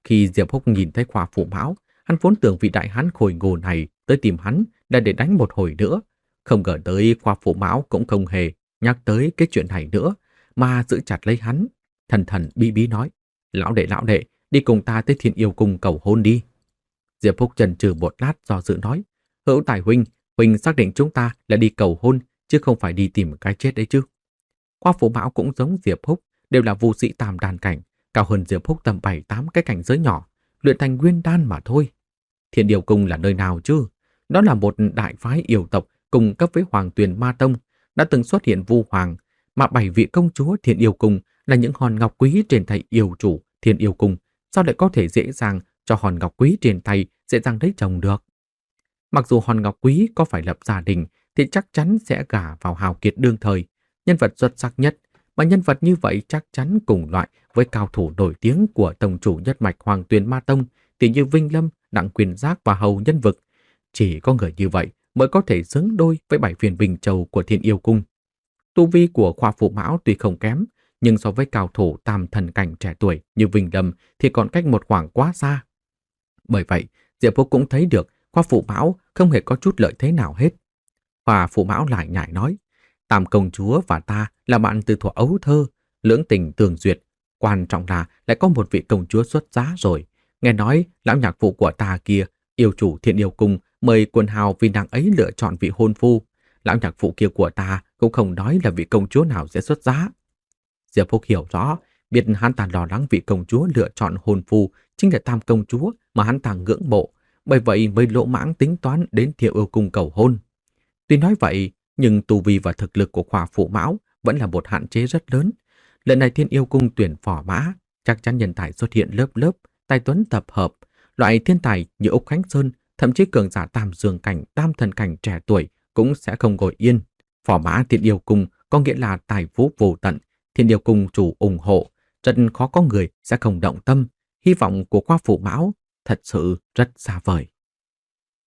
Khi Diệp Húc nhìn thấy Khoa Phụ Mão, hắn vốn tưởng vị đại hán khôi ngô này tới tìm hắn đã để đánh một hồi nữa. Không ngờ tới Khoa Phụ Mão cũng không hề nhắc tới cái chuyện này nữa, mà giữ chặt lấy hắn, thần thần bí bí nói: "Lão đệ, lão đệ, đi cùng ta tới Thiên Yêu Cung cầu hôn đi." Diệp Húc chần chừ một lát do dự nói: "Hữu Tài huynh, huynh xác định chúng ta là đi cầu hôn, chứ không phải đi tìm cái chết đấy chứ?" Khoa Phụ Mão cũng giống Diệp Húc, đều là vu sĩ tam đan cảnh, cao hơn Diệp Húc tầm bảy tám cái cảnh giới nhỏ, luyện thành nguyên đan mà thôi. Thiên Yêu Cung là nơi nào chứ? Đó là một đại phái yêu tộc cùng cấp với Hoàng Tuyền Ma Tông, đã từng xuất hiện vu hoàng, mà bảy vị công chúa Thiên Yêu Cung là những hòn ngọc quý trên tay yêu chủ Thiên Yêu Cung, sao lại có thể dễ dàng cho hòn ngọc quý trên tay dễ dàng lấy chồng được? Mặc dù hòn ngọc quý có phải lập gia đình thì chắc chắn sẽ gả vào hào kiệt đương thời, nhân vật xuất sắc nhất, mà nhân vật như vậy chắc chắn cùng loại với cao thủ nổi tiếng của tông chủ nhất mạch Hoàng Tuyền Ma Tông, tỷ như Vinh Lâm, Đặng Quyền Giác và Hầu Nhân Vực. Chỉ có người như vậy mới có thể xứng đôi với bảy viên Bình Châu của Thiên Yêu Cung. Tu vi của Khoa Phụ Mão tuy không kém, nhưng so với cao thủ tam thần cảnh trẻ tuổi như Vinh Lâm thì còn cách một khoảng quá xa. Bởi vậy, Diệp Phúc cũng thấy được Khoa Phụ Mão không hề có chút lợi thế nào hết. Khoa Phụ Mão lại nhảy nói: "Tam công chúa và ta là bạn từ thuở ấu thơ, lưỡng tình tường duyệt, quan trọng là lại có một vị công chúa xuất giá rồi. Nghe nói lão nhạc phụ của ta kia, yêu chủ Thiên Yêu Cung, mời quần hào vì nàng ấy lựa chọn vị hôn phu. Lão nhạc phụ kia của ta cũng không nói là vị công chúa nào sẽ xuất giá." Diệp Phúc hiểu rõ, biết hắn ta lo lắng vị công chúa lựa chọn hôn phu chính là tam công chúa mà hắn ta ngưỡng mộ, bởi vậy mới lỗ mãng tính toán đến Thiên Yêu Cung cầu hôn. Tuy nói vậy, nhưng tu vi và thực lực của Khoa Phụ Mão vẫn là một hạn chế rất lớn. Lần này Thiên Yêu Cung tuyển phò mã, chắc chắn nhân tài xuất hiện lớp lớp, tài tuấn tập hợp, loại thiên tài như Úc Khánh Sơn, thậm chí cường giả tam dương cảnh, tam thần cảnh trẻ tuổi cũng sẽ không ngồi yên. Phò mã Thiên Yêu Cung có nghĩa là tài phú vô tận, Thiên Yêu Cung chủ ủng hộ, rất khó có người sẽ không động tâm. Hy vọng của Khoa Phụ Mão thật sự rất xa vời.